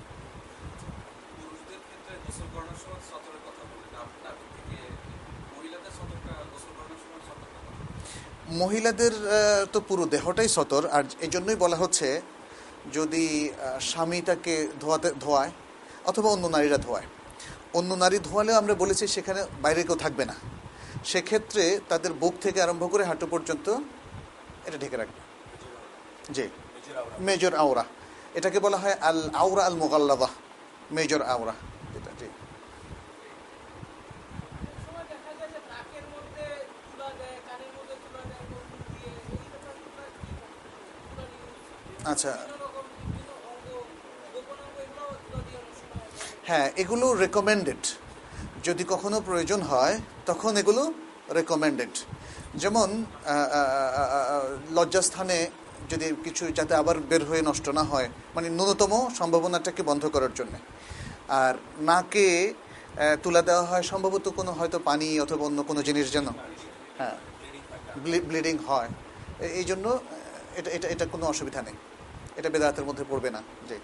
মহিলাদের তো পুরো দেহটাই সতর, আর এই জন্যই বলা হচ্ছে যদি স্বামী তাকে ধোয়াতে ধোয়ায় অথবা অন্য নারীরা ধোয়ায়, অন্য নারী ধোয়ালেও আমরা বলেছি সেখানে বাইরে কেউ থাকবে না, সেক্ষেত্রে তাদের বুক থেকে আরম্ভ করে হাঁটু পর্যন্ত এটা ঢেকে রাখবে। জি, মেজর আওরা, এটাকে বলা হয় আল আওরা আল মুগাল্লাযা, মেজর আওরা এটা। জি, আচ্ছা, হ্যাঁ, এগুলো রেকমেন্ডেড, যদি কখনো প্রয়োজন হয় তখন এগুলো রেকমেন্ডেড। যেমন লজ্জাস্থানে যদি কিছু, যাতে আবার বের হয়ে নষ্ট না হয়, মানে ন্যূনতম সম্ভাবনাটাকে বন্ধ করার জন্য। আর নাকে তুলা দেওয়া হয় সম্ভবত কোনো হয়তো পানি অথবা অন্য কোনো জিনিস যেন, হ্যাঁ, ব্লিডিং হয়, এই জন্য এটা এটা এটা কোনো অসুবিধা নেই, এটা বেদাতের মধ্যে পড়বে না। জি,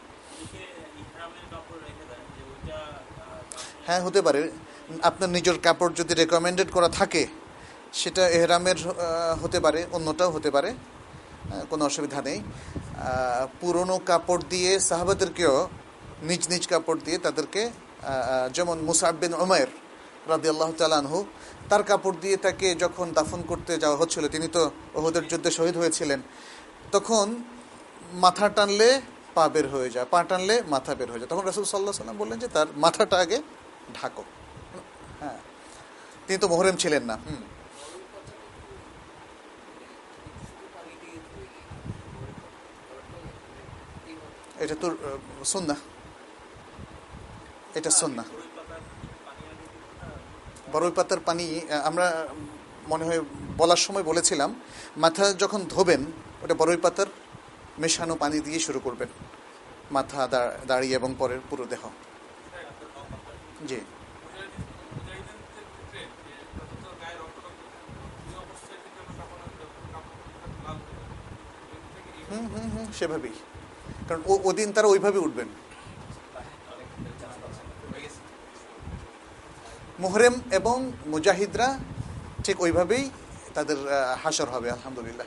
হ্যাঁ, হতে পারে, আপনার নিজের কাপড় যদি রেকমেন্ডেড করা থাকে সেটা এহরামের হতে পারে, অন্যটাও হতে পারে, কোনো অসুবিধা নেই। পুরনো কাপড় দিয়ে সাহাবাদেরকেও নিজ নিজ কাপড় দিয়ে তাদেরকে, যেমন মুসআব বিন উমাইর রাদিয়াল্লাহু তাআলা আনহু, তার কাপড় দিয়ে তাকে যখন দাফন করতে যাওয়া হচ্ছিল, তিনি তো উহুদের যুদ্ধে শহীদ হয়েছিলেন, তখন মাথা টানলে পা বের হয়ে যায়, পা টানলে মাথা বের হয়ে যায়, তখন রাসূল সাল্লাল্লাহু আলাইহি ওয়াসাল্লাম বললেন যে তার মাথাটা আগে ঢাকো। হ্যাঁ, তিনি তো মুহরিম ছিলেন না। হুম, এটা তো সুন্নাহ, এটা সুন্নাহ। বড়ই পাতার পানি আমরা মনে হয় বলার সময় বলেছিলাম, মাথা যখন ধোবেন ওটা বড়ই পাতার মেশানো পানি দিয়ে শুরু করবেন, মাথা দাঁড়িয়ে এবং পরের পুরো দেহ। জি হুম হুম হুম সেভাবেই, কারণ ও ওদিন তারা ওইভাবে উঠবেন। মুহরিম এবং মুজাহিদরা ঠিক ওইভাবেই তাদের হাসর হবে আলহামদুলিল্লাহ।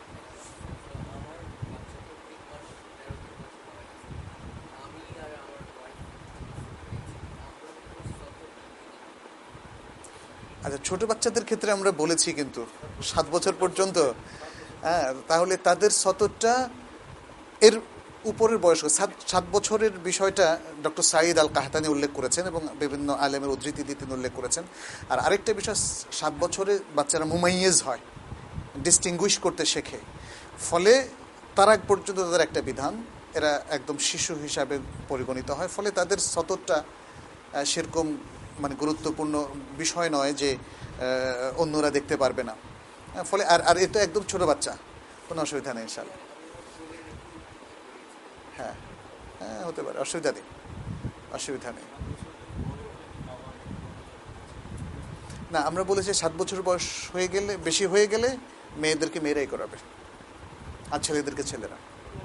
আচ্ছা, ছোট বাচ্চাদের ক্ষেত্রে আমরা বলেছি কিন্তু সাত বছর পর্যন্ত, হ্যাঁ, তাহলে তাদের সতরটা এর উপরের বয়স সাত সাত বছরের বিষয়টা ডক্টর সাঈদ আল কাহতানি উল্লেখ করেছেন এবং বিভিন্ন আলেমের উদ্ধৃতি দিয়ে তিনি উল্লেখ করেছেন। আর আরেকটা বিষয়, সাত বছরে বাচ্চারা মুমাইয়েজ হয়, ডিস্টিংগুইশ করতে শেখে, ফলে তার আগ পর্যন্ত তাদের একটা বিধান, এরা একদম শিশু হিসাবে পরিগণিত হয়, ফলে তাদের সতরটা সেরকম মানে গুরুত্বপূর্ণ বিষয় নয় যে অন্যরা দেখতে পারবে না, ফলে আর আর এটা একদম ছোট বাচ্চা, কোনো অসুবিধা নেই ইনশাআল্লাহ। হ্যাঁ হ্যাঁ হতে পারে, অসুবিধা নেই, অসুবিধা নেই। না, আমরা বলেছি সাত বছর বয়স হয়ে গেলে, বেশি হয়ে গেলে মেয়েদেরকে মেয়েরাই করাবে, আর ছেলেদেরকে ছেলেরা।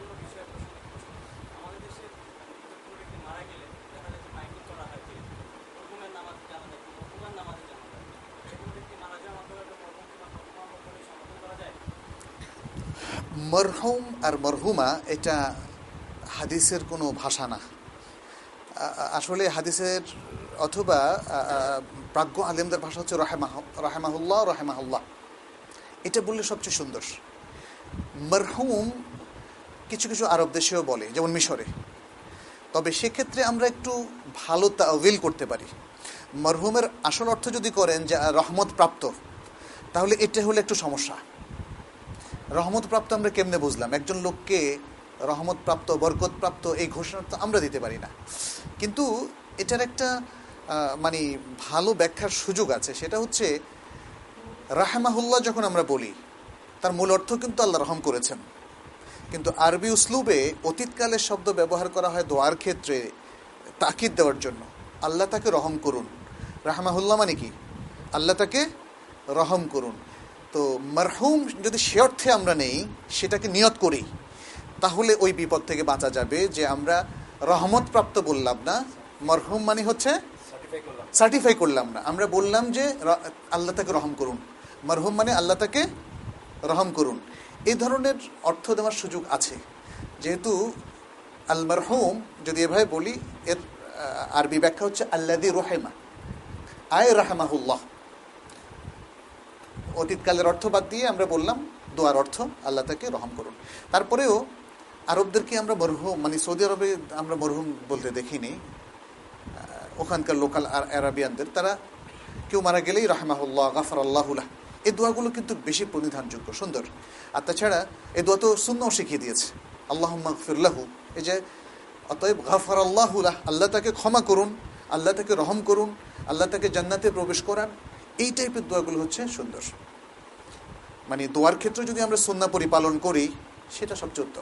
মরহুম আর মরহুমা এটা হাদিসের কোনো ভাষা না, আসলে হাদিসের অথবা প্রাজ্ঞ আলেমদের ভাষা হচ্ছে রহেমাহ রহেমাহুল্লাহ রহেমাহুল্লাহ, এটা বললে সবচেয়ে সুন্দর। মরহুম কিছু কিছু আরব দেশেও বলে, যেমন মিশরে, তবে সেক্ষেত্রে আমরা একটু ভালো তাওয়িল করতে পারি। মরহুমের আসল অর্থ যদি করেন যে রহমত প্রাপ্ত, তাহলে এটা হলে একটু সমস্যা। রহমত প্রাপ্ত আমরা কেমনে বুঝলাম? একজন লোককে রহমত প্রাপ্ত, বরকত প্রাপ্ত এই ঘোষণা তো আমরা দিতে পারি না, কিন্তু এটার একটা মানে ভালো ব্যাখ্যার সুযোগ আছে। সেটা হচ্ছে রাহমাহুল্লাহ যখন আমরা বলি, তার মূল অর্থ কিন্তু আল্লাহ রহম করেছেন, কিন্তু আরবি উসলুবে অতীতকালের শব্দ ব্যবহার করা হয় দোয়ার ক্ষেত্রে তাকিদ দেওয়ার জন্য। আল্লাহ তাকে রহম করুন, রাহমাহুল্লাহ মানে কি? আল্লাহ তাকে রহম করুন। তো মারহুম যদি সে অর্থে আমরা নেই, সেটাকে নিয়ত করি, তাহলে ওই বিপদ থেকে বাঁচা যাবে যে আমরা রহমত প্রাপ্ত বললাম না, মারহুম মানে হচ্ছে সার্টিফাই করলাম না, আমরা বললাম যে আল্লাহ তাকে রহম করুন, মারহুম মানে আল্লাহ তাকে রহম করুন। এই ধরনের অর্থ দেওয়ার সুযোগ আছে, যেহেতু আল মারহুম যদি এভাবে বলি, এর আরবি ব্যাখ্যা হচ্ছে আল্লাযী রহিমা আয় রাহমাহুল্লাহ। অতীতকালের অর্থ বাদ দিয়ে আমরা বললাম দোয়ার অর্থ আল্লাহ তাকে রহম করুন। তারপরেও আরবদেরকে আমরা মরহুম, মানে সৌদি আরবে আমরা মরহুম বলতে দেখিনি, ওখানকার লোকাল আরাবিয়ানদের, তারা কেউ মারা গেলেই রাহমাহুল্লাহ, গাফারাল্লাহুলাহ, এই দোয়াগুলো কিন্তু বেশি প্রণিধানযোগ্য, সুন্দর। আর তাছাড়া এই দোয়া তো সুন্নাহও শিখিয়ে দিয়েছে, আল্লাহুম্মা গফির লাহু, এই যে অতএব গাফারাল্লাহুলাহ, আল্লাহ তাকে ক্ষমা করুন, আল্লাহ তাকে রহম করুন, আল্লাহ তাকে জান্নাতে প্রবেশ করান, এই টাইপের দোয়াগুলো হচ্ছে সুন্দর। মানে দোয়ার ক্ষেত্রে যদি আমরা সুন্নাহ পরিপালন করি, সেটা সবচেয়ে উত্তম।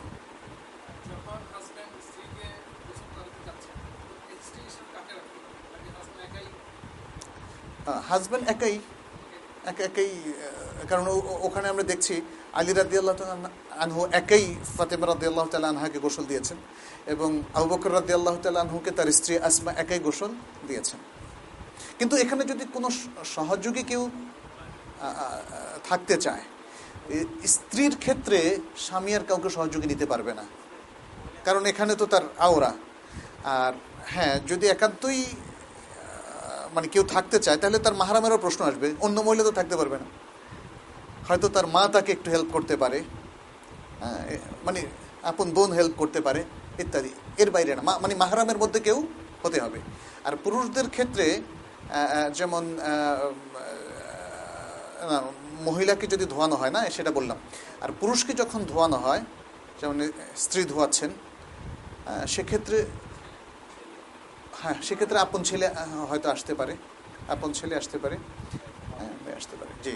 হাজব্যান্ড একাই একা একাই কারণ ওখানে আমরা দেখছি আলী রাদিয়াল্লাহু তাআলা আনহু একাই ফাতেমা রাদিয়াল্লাহু তাআলা আনহাকে গোসল দিয়েছেন, এবং আবু বকর রাদিয়াল্লাহু তাআলা আনহুকে তার স্ত্রী আসমা একাই গোসল দিয়েছেন। কিন্তু এখানে যদি কোনো সহযোগী কেউ থাকতে চায়, স্ত্রীর ক্ষেত্রে স্বামী আর কাউকে সহযোগী নিতে পারবে না, কারণ এখানে তো তার আওরা। আর হ্যাঁ, যদি একান্তই মানে কেউ থাকতে চায়, তাহলে তার মাহরামেরও প্রশ্ন আসবে, অন্য মহিলা তো থাকতে পারবে না, হয়তো তার মা তাকে একটু হেল্প করতে পারে, হ্যাঁ, মানে আপন বোন হেল্প করতে পারে ইত্যাদি, এর বাইরে না, মানে মাহরামের মধ্যে কেউ হতে হবে। আর পুরুষদের ক্ষেত্রে যেমন মহিলাকে যদি ধোয়ানো হয় না, সেটা বললাম, আর পুরুষকে যখন ধোয়ানো হয়, যেমন স্ত্রী ধোয়াচ্ছেন, সেক্ষেত্রে হ্যাঁ, সেক্ষেত্রে আপন ছেলে হয়তো আসতে পারে, আপন ছেলে আসতে পারে, হ্যাঁ আসতে পারে। জি,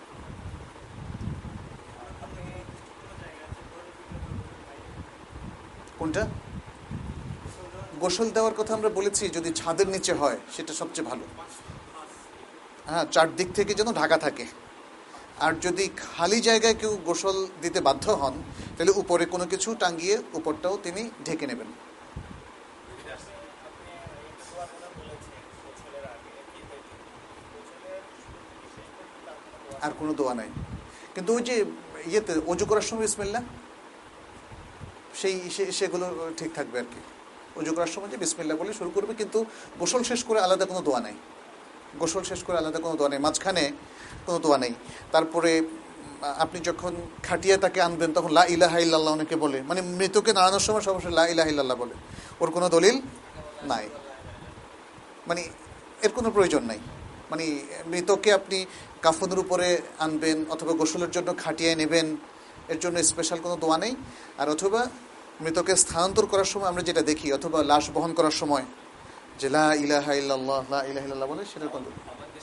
কোনটা? গোসল দেওয়ার কথা আমরা বলেছি যদি ছাদের নিচে হয় সেটা সবচেয়ে ভালো। হ্যাঁ, চারদিক থেকে যেন ঢাকা থাকে। আর যদি খালি জায়গায় কেউ গোসল দিতে বাধ্য হন তাহলে উপরে কোনো কিছু টাঙ্গিয়ে উপরটাও তিনি ঢেকে নেবেন। আর কোনো দোয়া নাই, কিন্তু ওই যে ইয়েতে অজু করার সময় বিসমিল্লাহ, সেই সেগুলো ঠিক থাকবে আর কি। অজু করার সময় যে বিসমিল্লাহ বলে শুরু করবে, কিন্তু গোসল শেষ করে আলাদা কোনো দোয়া নেই। গোসল শেষ করে আলাদা কোনো দোয়া নেই, মাঝখানে কোনো দোয়া নেই। তারপরে আপনি যখন খাটিয়ে তাকে আনবেন তখন লা ইলাহা ইল্লাল্লাহ অনেকে বলে, মানে মৃতকে নাড়ানোর সময় সবসময় লা ইলাহা ইল্লাল্লাহ বলে, ওর কোনো দলিল নাই, মানে এর কোনো প্রয়োজন নাই। মানে মৃতকে আপনি কাফনের উপরে আনবেন অথবা গোসলের জন্য খাটিয়ে নেবেন, এর জন্য স্পেশাল কোনো দোয়া নেই। আর অথবা মৃতকে স্থানান্তর করার সময় আমরা যেটা দেখি, অথবা লাশ বহন করার সময় যে লা ইলাহা ইল্লাল্লাহ লা ইলাহা ইল্লাল্লাহ বলে, সেটার কোনো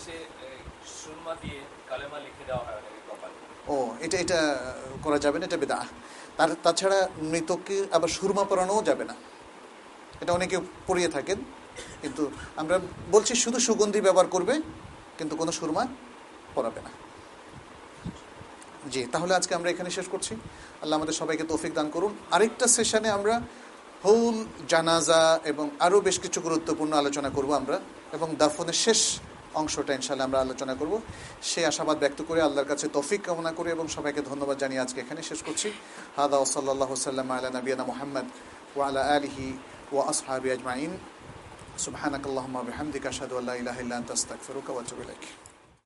ও এটা এটা করা যাবে না, এটা বেদা। তার তাছাড়া মৃতকে আবার সুরমা পরানোও যাবে না, এটা অনেকে পরিয়ে থাকেন, কিন্তু আমরা বলছি শুধু সুগন্ধি ব্যবহার করবে, কিন্তু কোনো সুরমা পরাবে না। জি, তাহলে আজকে আমরা এখানে শেষ করছি। আল্লাহ আমাদের সবাইকে তৌফিক দান করুন। আরেকটা সেশনে আমরা হোল জানাজা এবং আরও বেশ কিছু গুরুত্বপূর্ণ আলোচনা করব আমরা, এবং দাফনের শেষ অংশটা ইনশাআল্লাহ আমরা আলোচনা করব। সেই আশাবাদ ব্যক্ত করে আল্লাহর কাছে তৌফিক কামনা করে এবং সবাইকে ধন্যবাদ জানিয়ে আজকে এখানে শেষ করছি। হাদা ওয়া সাল্লাল্লাহু সাল্লাম আলা নবিয়ানা মুহাম্মদ ওয়া আলা আলিহি ওয়া আসহাবিহি আজমাইন। সুবহানাকাল্লাহুম্মা ওয়া বিহামদিকা আশহাদু আল্লা ইলাহা ইল্লা আনতা আস্তাগফিরুকা ওয়া আতুবু ইলাইক।